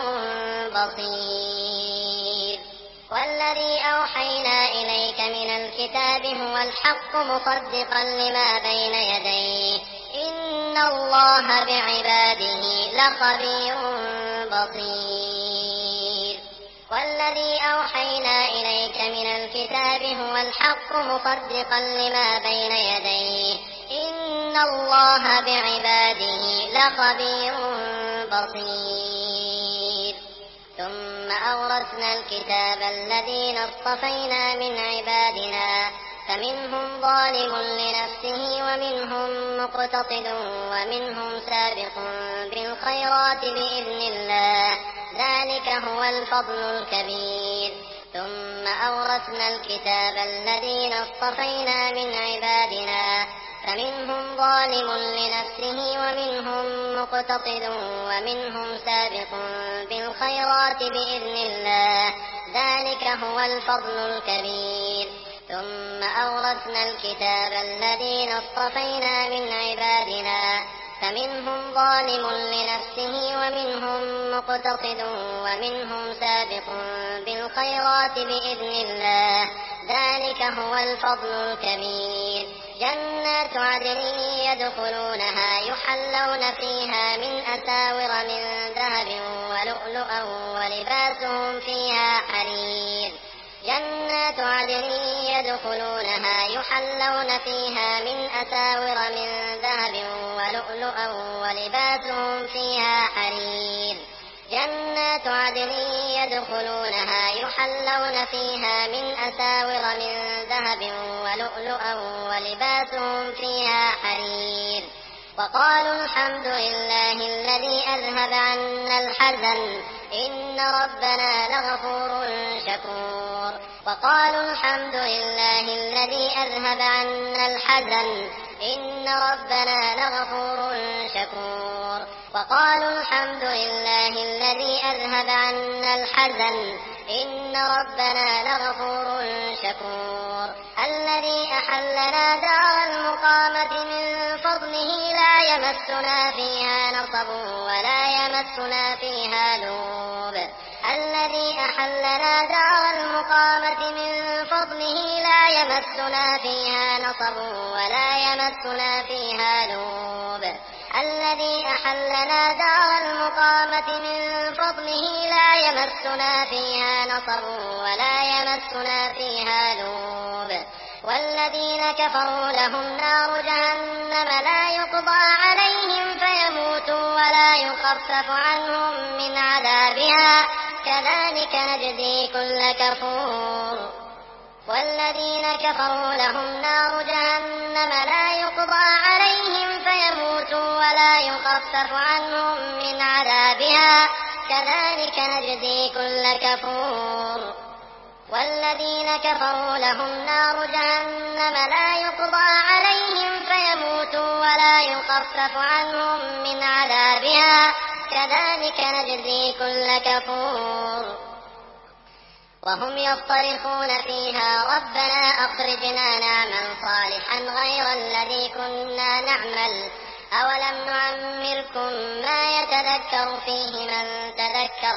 بصير والذي أوحينا إليك من الكتاب هو الحق مصدقا لما بين يديه إن الله بعباده لخبير بصير والذي أوحينا إليك من الكتاب هو الحق مصدقا لما بين يديه إن الله بعباده لخبير بصير. ثم أورثنا الكتاب الذين اصطفينا من عبادنا فمنهم ظالم لنفسه ومنهم مقتصد ومنهم سابق بالخيرات بإذن الله، ذلك هو الفضل الكبير. ثم أورثنا الكتاب الذين اصطفينا من عبادنا فمنهم ظالم لنفسه ومنهم مقتصد ومنهم سابق بالخيرات بإذن الله، ذلك هو الفضل الكبير. ثم أورثنا الكتاب الذين اصطفينا من عبادنا فمنهم ظالم لنفسه ومنهم مقتصد ومنهم سابق بالخيرات بإذن الله، ذلك هو الفضل الكبير. جنات عدن يدخلونها يحلون فيها من أساور من ذهب ولؤلؤا ولباسهم فيها حرير. جنات عدن يدخلونها يحلون فيها من أساور من ذهب ولؤلؤا ولباسهم فيها حرير. جنات عدن يدخلونها يحلون فيها من أساور من ذهب ولؤلؤا ولباسهم فيها حرير. وقالوا الحمد لله الذي أذهب عنا الحزن إن ربنا لغفور شكور. وقالوا الحمد لله الذي أذهب عنا الحزن إن ربنا لغفور شكور. وقالوا الحمد لله الذي أذهب عنا الحزن إن ربنا لغفور شكور. الذي أحلنا دار المقامة من فضله لا يمسنا فيها نصب ولا يمسنا فيها لغوب. الذي أحلنا دار المقامة من فضله لا يمسنا فيها نصب ولا يمسنا فيها لغوب. الذي أحلنا دار المقامة من فضله لا يمسنا فيها نصب ولا يمسنا فيها لغوب. والذين كفروا لهم نار جهنم لا يقضى عليهم فيموتوا ولا يخفف عنهم من عذابها كذلك نجزي كل كفور. والذين كفروا لهم نار جهنم لا يقضى عليهم فيموتوا ولا يخفف عنهم من عذابها كذلك نجزي كل كفور. والذين كفروا لهم نار جهنم لا يقضى عليهم فيموتوا ولا يخفف عنهم من عذابها كذلك نجزي كل كفور. وهم يصطرخون فيها ربنا أخرجنا نعمل صالحا غير الذي كنا نعمل أولم نعمركم ما يتذكر فيه من تذكر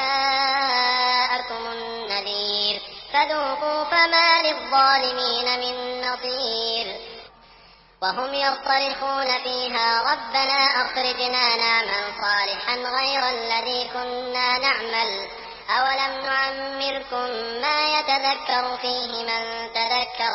وجاءكم النذير فذوقوا فما للظالمين من نصير. وهم يصطرخون فيها ربنا أخرجنا نعمل صالحا غير الذي كنا نعمل أولم نعمركم ما يتذكر فيه من تذكر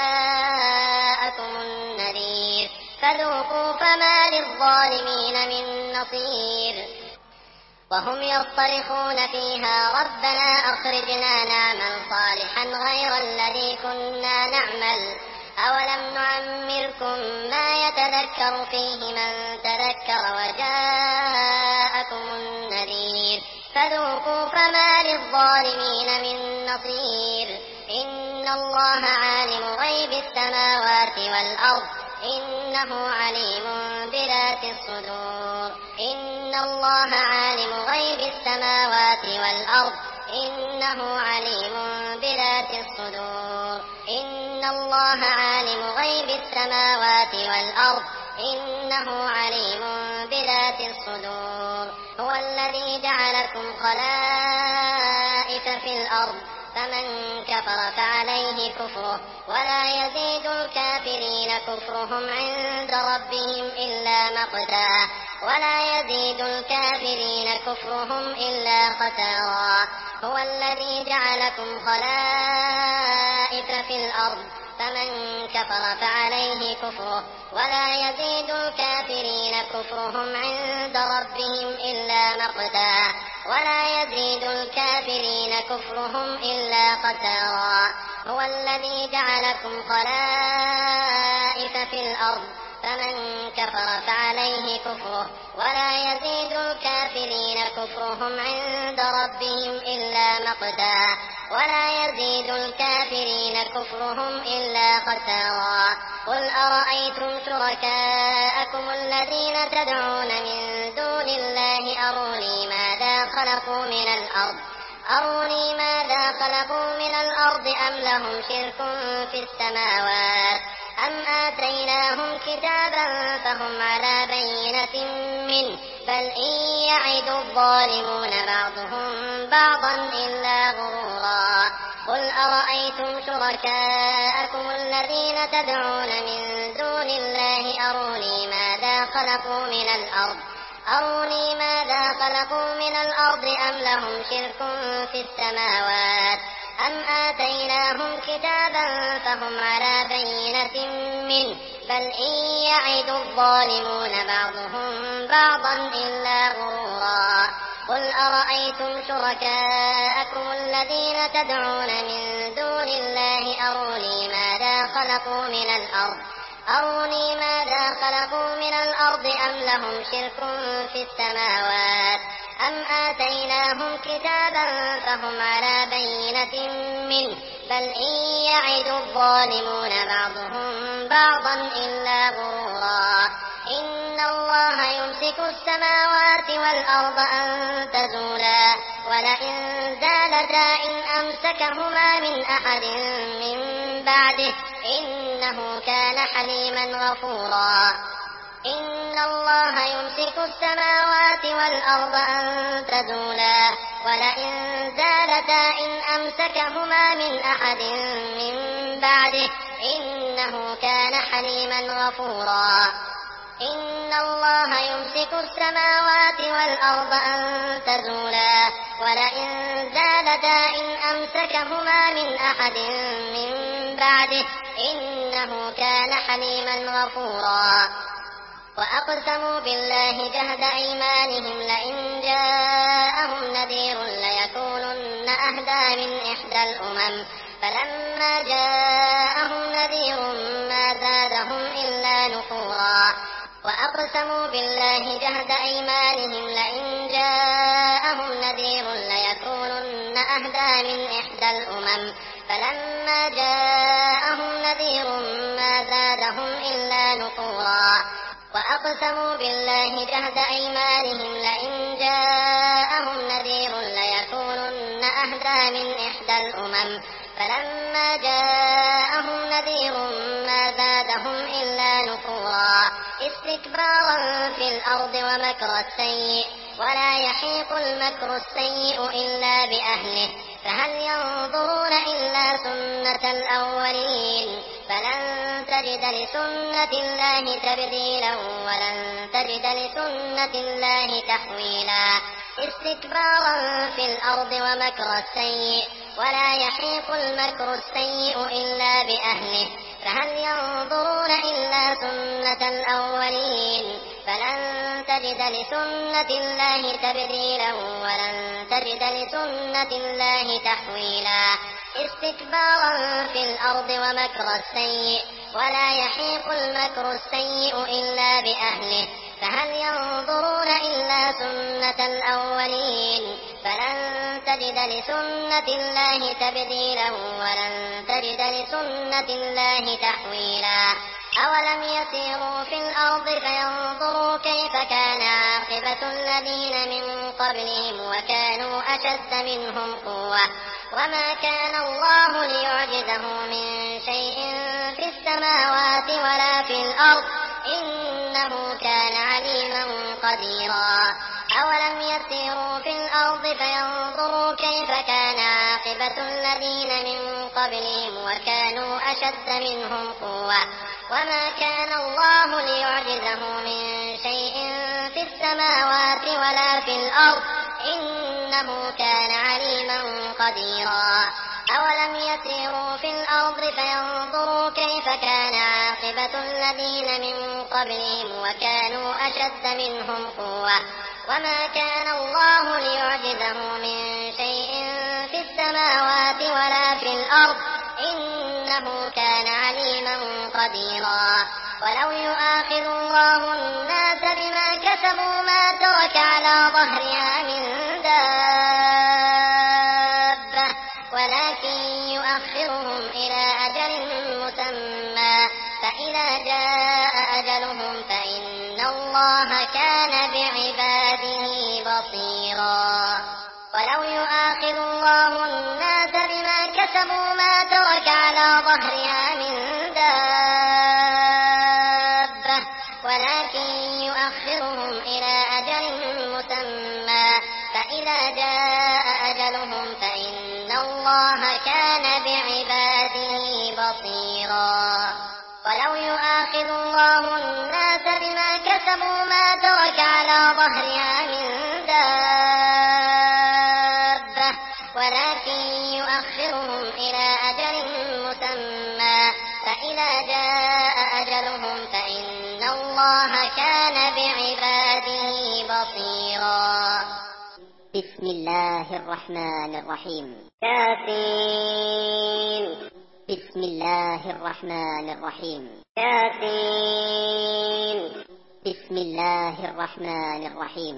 وجاءكم النذير فذوقوا فما للظالمين من نصير. وهم يصطرخون فيها ربنا أخرجنا نعمل صالحا غير الذي كنا نعمل أولم نعمركم ما يتذكر فيه من تذكر وجاءكم النذير فذوقوا فما للظالمين من نصير. إن الله عالم غيب السماوات والأرض إنه عليم بذات الصدور. إن الله عالم غيب السماوات والأرض إنه عليم بذات الصدور. إن الله عالم غيب السماوات والأرض إنه عليم بذات الصدور. هو الذي جعلكم خلائف في الأرض فمن كفر فعليه كفره ولا يزيد الكافرين كفرهم عند ربهم إلا مقتا ولا يزيد الكافرين كفرهم إلا خسارا. هو الذي جعلكم خلائف في الأرض فمن كفر فعليه كفره ولا يزيد الكافرين كفرهم عند ربهم إلا مقتا ولا يزيد الكافرين كفرهم إلا خسارا. هو الذي جعلكم خلائف في الأرض فمن كفر فعليه كفره ولا يزيد الكافرين كفرهم عند ربهم إلا مقتا ولا يزيد الكافرين كفرهم إلا خسارا. قل أرأيتم شركاءكم الذين تدعون من دون الله أروني ماذا خلقوا من الأرض أروني ماذا خلقوا من الأرض أم لهم شرك في السماوات أم آتيناهم كتابا فهم على بينة منه بل إن يعد الظالمون بعضهم بعضا إلا غرورا. قل أرأيتم شركاءكم الذين تدعون من دون الله أروني ماذا خلقوا من الأرض أروني ماذا خلقوا من الأرض أم لهم شرك في السماوات أم آتيناهم كتابا فهم على بينة منه بل إن يعد الظالمون بعضهم بعضا إلا غرورا. قل أرأيتم شركاءكم الذين تدعون من دون الله أروني ماذا خلقوا من الأرض أروني ماذا خلقوا من الأرض أم لهم شرك في السماوات أم آتيناهم كتابا فهم على بينة منه بل إن يعد الظالمون بعضهم بعضا إلا غرورا. إن الله يمسك السماوات والأرض أن تزولا ولئن زالتا إن أمسكهما من أحد من بعده إنه كان حليما غفورا. إن الله يمسك السماوات والأرض أن تزولا ولئن زالتا إن أمسكهما من أحد من بعده إنه كان حليما غفورا. إن الله يمسك السماوات والأرض أن تزولا ولئن زالتا إن أمسكهما من أحد من بعده إنه كان حليما غفورا. وأقسموا بالله جهد أيمانهم لئن جاءهم نذير ليكونن أهدى من إحدى الأمم فلما جاءهم نذير ما زادهم إلا نفورا. وأقسموا بالله جهد أيمانهم لئن جاءهم نذير ليكونن أهدى من إحدى الأمم فلما جاءهم نذير ما زادهم إلا نفورا. وأقسموا بالله جهد أيمانهم لئن جاءهم نذير ليكونن أهدى من إحدى الأمم فلما جاءهم نذير ما زادهم إلا نفورا. استكبارا في الأرض ومكر السيء ولا يحيق المكر السيء إلا بأهله فهل ينظرون إلا سنة الأولين فلن تجد لسنة الله تبديلا ولن تجد لسنة الله تحويلا. استكبارا في الأرض ومكر السيء ولا يحيق المكر السيء إلا بأهله فهل ينظرون إلا سنة الأولين فلن تجد لسنة الله تبديلا ولن تجد لسنة الله تحويلا. استكبارا في الأرض ومكر السيء ولا يحيق المكر السيء إلا بأهله فهل ينظرون إلا سنة الأولين فلن تجد لسنة الله تبديلا ولن تجد لسنة الله تحويلا. أولم يسيروا في الأرض فينظروا كيف كان عاقبة الذين من قبلهم وكانوا أشد منهم قوة وما كان الله ليعجزه من شيء في السماوات ولا في الأرض إنه كان عليما قديرا. أولم يسيروا في الأرض فينظروا كيف كان عاقبة الذين من قبلهم وكانوا أشد منهم قوة وما كان الله ليعجزه من شيء في السماوات ولا في الأرض إنه كان عليما قديرا. أولم يسيروا في الأرض فينظروا كيف كان عاقبة الذين من قبلهم وكانوا أشد منهم قوة وما كان الله ليعجزه من شيء في السماوات ولا في الأرض إنه كان عليما قديرا. ولو يؤاخذ الله الناس بما كسبوا ما ترك على ظهرها من دابة ولكن يؤخرهم إلى أجل مسمى فإذا جاء أجلهم فإن الله كان بعباده بصيرا. ولو يؤاخذ الله الناس بما كسبوا ما ترك على ظهرها من دابة ولكن يؤخرهم إلى أجل مسمى فإذا جاء أجلهم فإن الله كان بعباده بصيرا. ولو يؤاخذ الله الناس بما كسبوا ما ترك على ظهرها من دابة ولكن يؤخرهم إلى أجل مسمى فإذا جاء أجلهم فإن الله كان بعباده بصيرا. بسم الله الرحمن الرحيم. ياسين. بسم الله الرحمن الرحيم. ياسين. بسم الله الرحمن الرحيم.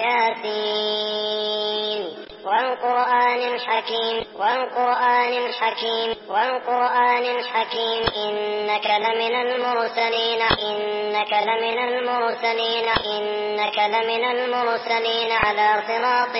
ياسين والقرآن الحكيم والقرآن الحكيم والقرآن الحكيم إنك لمن المرسلين إنك لمن المرسلين إنك لمن المرسلين على صراط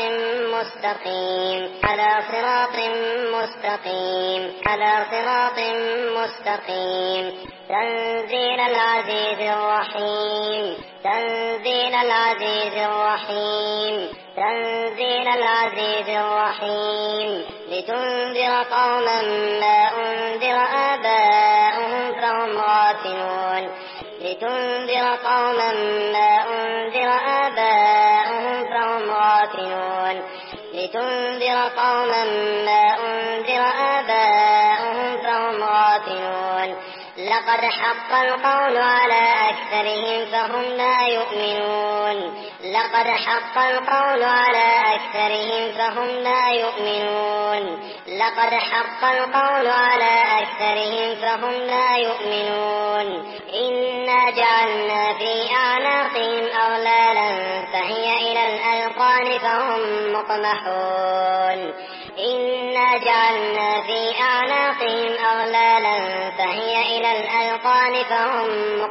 مستقيم على صراط مستقيم على صراط مستقيم تنزيل العزيز الرحيم تنزيل العزيز الرحيم تنزيل العزيز الرحيم لتنذر قوما ما أنذر آباؤهم فهم غافلون لتنذر قوما ما أنذر آباؤهم فهم غافلون لتنذر قوما ما أنذر آباؤهم فهم غافلون لقد حق القول على أكثرهم فهم لا يؤمنون لقد حق القول على أكثرهم فهم لا يؤمنون لقد حق القول على أكثرهم فهم لا يؤمنون إنا جعلنا في أعناقهم أغلالا فهي إلى الأذقان فهم مقمحون إنا جعلنا في أعناقهم أغلالا فهي إلى الأذقان فهم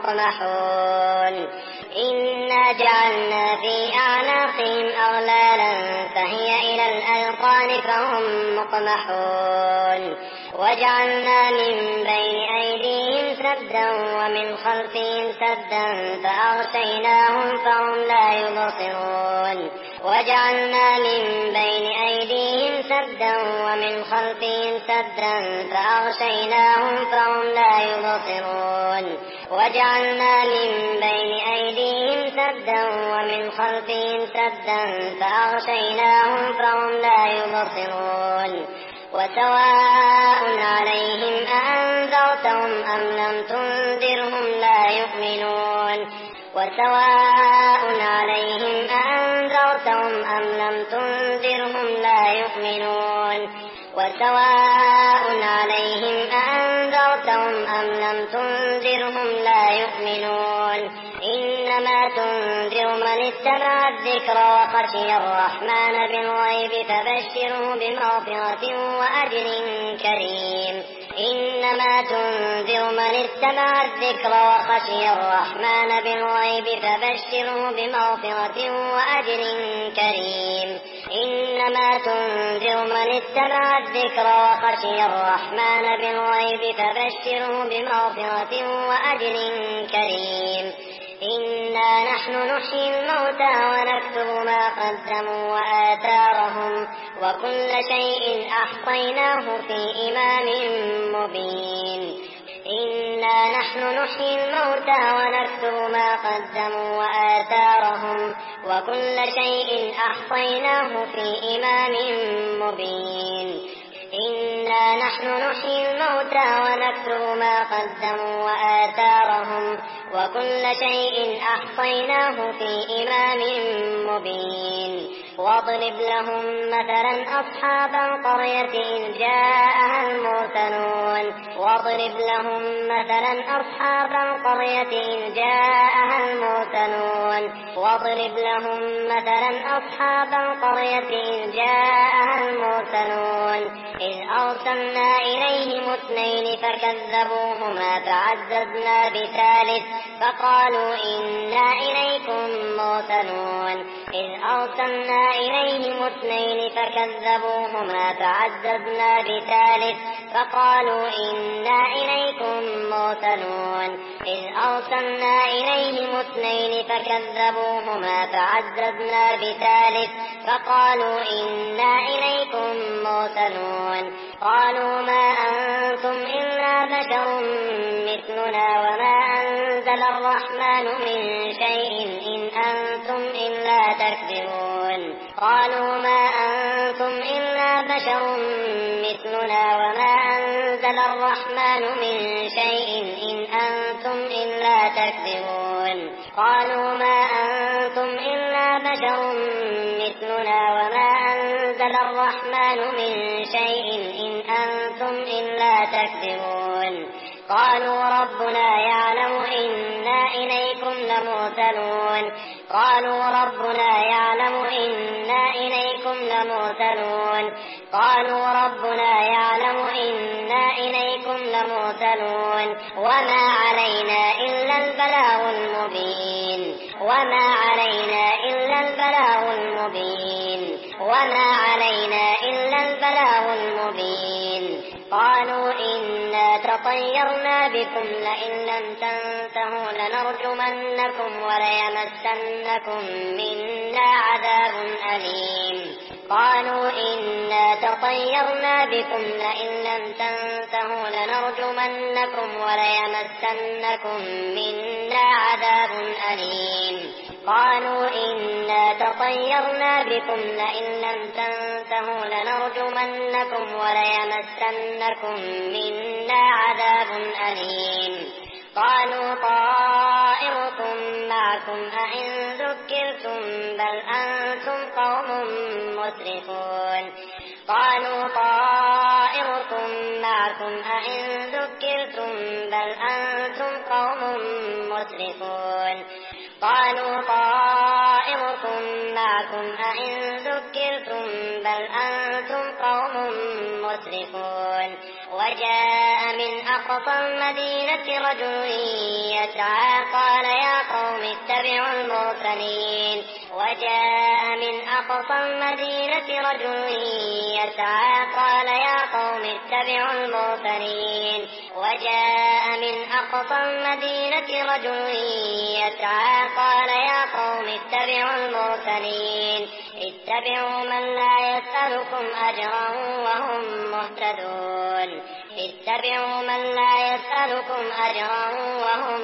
مقمحون إنا جعلنا في أعناقهم أغلالا فهي إلى الأذقان فهم مقمحون وجعلنا من بين أيديهم سدا ومن خلفهم سدا فأغشيناهم فهم لا يبصرون وجعلنا من بين أيديهم سدا ومن خلفهم سدا فأغشيناهم فهم لا يبصرون وجعلنا من بين أيديهم سدا ومن خلفهم سدا فأغشيناهم فهم لا يبصرون وسواء عليهم أأنذرتهم أم لم تنذرهم لا يؤمنون وسواء عليهم أأنذرتهم أم لم تنذرهم لا يؤمنون وسواء عليهم أأنذرتهم أم لم تنذرهم لا يؤمنون إنما تنذر من اتبع الذكر وخشي الرحمن بالغيب فبشره بمغفرة وأجر كريم إنما تنذر من اتبع الذكر وخشي الرحمن بالغيب فبشره بمغفرة وأجر كريم إنما تنذر من اتبع الذكر وخشي الرحمن بالغيب فبشره بمغفرة وأجر كريم إنا نحن نحيي الموتى ونكتب ما قدموا وآثارهم وكل شيء أحصيناه في إمام مبين إنا نحن نحيي الموتى ونكتب ما قدموا وآثارهم وكل شيء أحصيناه في إمام مبين إنا نحن نحيي الموتى ونكتب ما قدموا وآثارهم وكل شيء أحصيناه في إمام مبين واضرب لهم مثلا أصحاب القرية إذ جاءها المرسلون واضرب لهم مثلا أصحاب القرية إذ جاءها المرسلون واضرب لهم مثلا أصحاب القرية إذ جاءها المرسلون إذ أرسلنا إليهم اثنين فكذبوهما فعززنا بثالث فقالوا إنا إليكم مرسلون إذ أرسلنا إليهم اثنين فكذبوهما فعززنا بثالث فقالوا إنا إليكم مرسلون إذ أرسلنا إليهم اثنين فكذبوهما فعززنا بثالث فقالوا إنا إليكم مرسلون قالوا ما أنتم إلا بشر مثلنا وما أنزل الرحمن من شيء إن أنتم إلا تكذبون قالوا ما أنتم إلا بشر مثلنا وما أنزل الرحمن من شيء إن أنتم إلا تكذبون قالوا ما أنتم إلا بشر مثلنا وما أنزل الرحمن من شيء إن أنتم إلا تكذبون قالوا ربنا يعلم إنا إليكم لمرسلون قالوا ربنا يعلم إنا إليكم لمرسلون قالوا ربنا يعلم إنا إليكم لمرسلون وما علينا إلا البلاغ المبين وما علينا إلا البلاغ المبين وما علينا إلا البلاغ المبين قالوا إنا تطيرنا بكم لئن لم تنتهوا لنرجمنكم وليمسنكم منا عذاب أليم قالوا إنا تطيرنا بكم لئن لم تنتهوا لنرجمنكم وليمسنكم منا عذاب أليم قالوا إنا تطيرنا بكم لئن لم تنتهوا لنرجمنكم وليمسنكم منا عذاب أليم قالوا طائركم معكم أئن ذكرتم بل أنتم قوم مسرفون قالوا طائركم معكم أئن ذكرتم بل أنتم قوم مسرفون قالوا طائركم معكم أئن ذكرتم بل أنتم قوم مسرفون وجاء من أقصى المدينة رجل يسعى قال يا قوم اتبعوا المرسلين وجاء من أقصى المدينة رجل يسعى قال يا قوم اتبعوا المرسلين وجاء من أقصى المدينة رجل يسعى قال يا قوم اتبعوا المرسلين اتبعوا من لا يسألكم أجرا وهم مهتدون اتبعوا من لا يسألكم أجرا وهم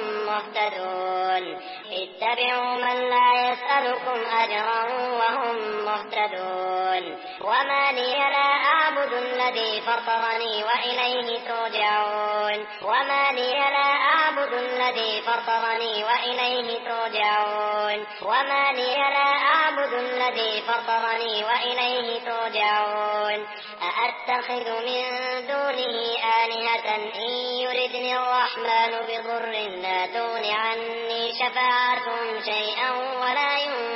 مهتدون اتبعوا من لا يسألكم أجرا وهم مهتدون وما لي لا أعبد الذي فطرني وإليه ترجعون وما لي لا أعبد الذي فطرني وإليه ترجعون وما لي لا أعبد الذي فطرني وإليه ترجعون أأتخذ من دونه آلهة إن يردني الرحمن بضر لا تغن عني شفاعتهم شيئا ولا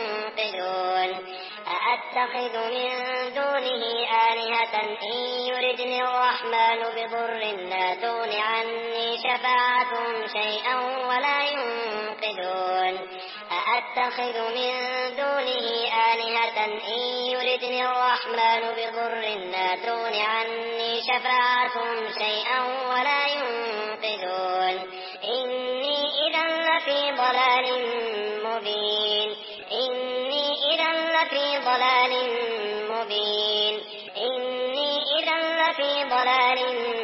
ينقذون أأتخذ من دونه آلهة إن يردني الرحمن بضر لا تغن عني شفاعتهم شيئا ولا ينقذون أأتخذ من دونه آلهة إن يردني الرحمن بضر لا تغن عني شفاعتهم شيئا ولا ينقذون إني إذا لفي ضلال مبين إني إذا لفي ضلال مبين إني إذا لفي ضلال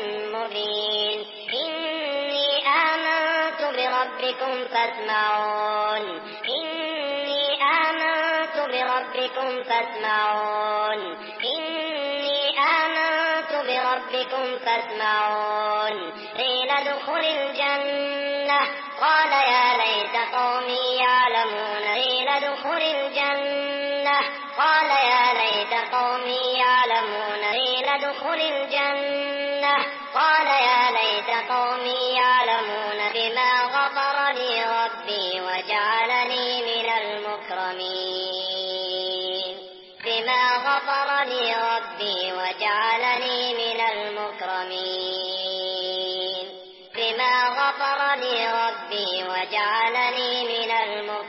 مبين إني آمنت بربكم فاسمعون إني آمنت بربكم فاسمعون إني آمنت بربكم ربكم فاسمعون قيل ادخل الجنة قال يا ليت قومي يعلمون قيل ادخل الجنة قال يا ليت قومي يعلمون قيل ادخل الجنة قال يا ليت قومي يعلمون بما غفر لي ربي وجعلني من المكرمين بما غفر لي ربي وجعلني من المكرمين بما غفر لي ربي وجعلني من المكرمين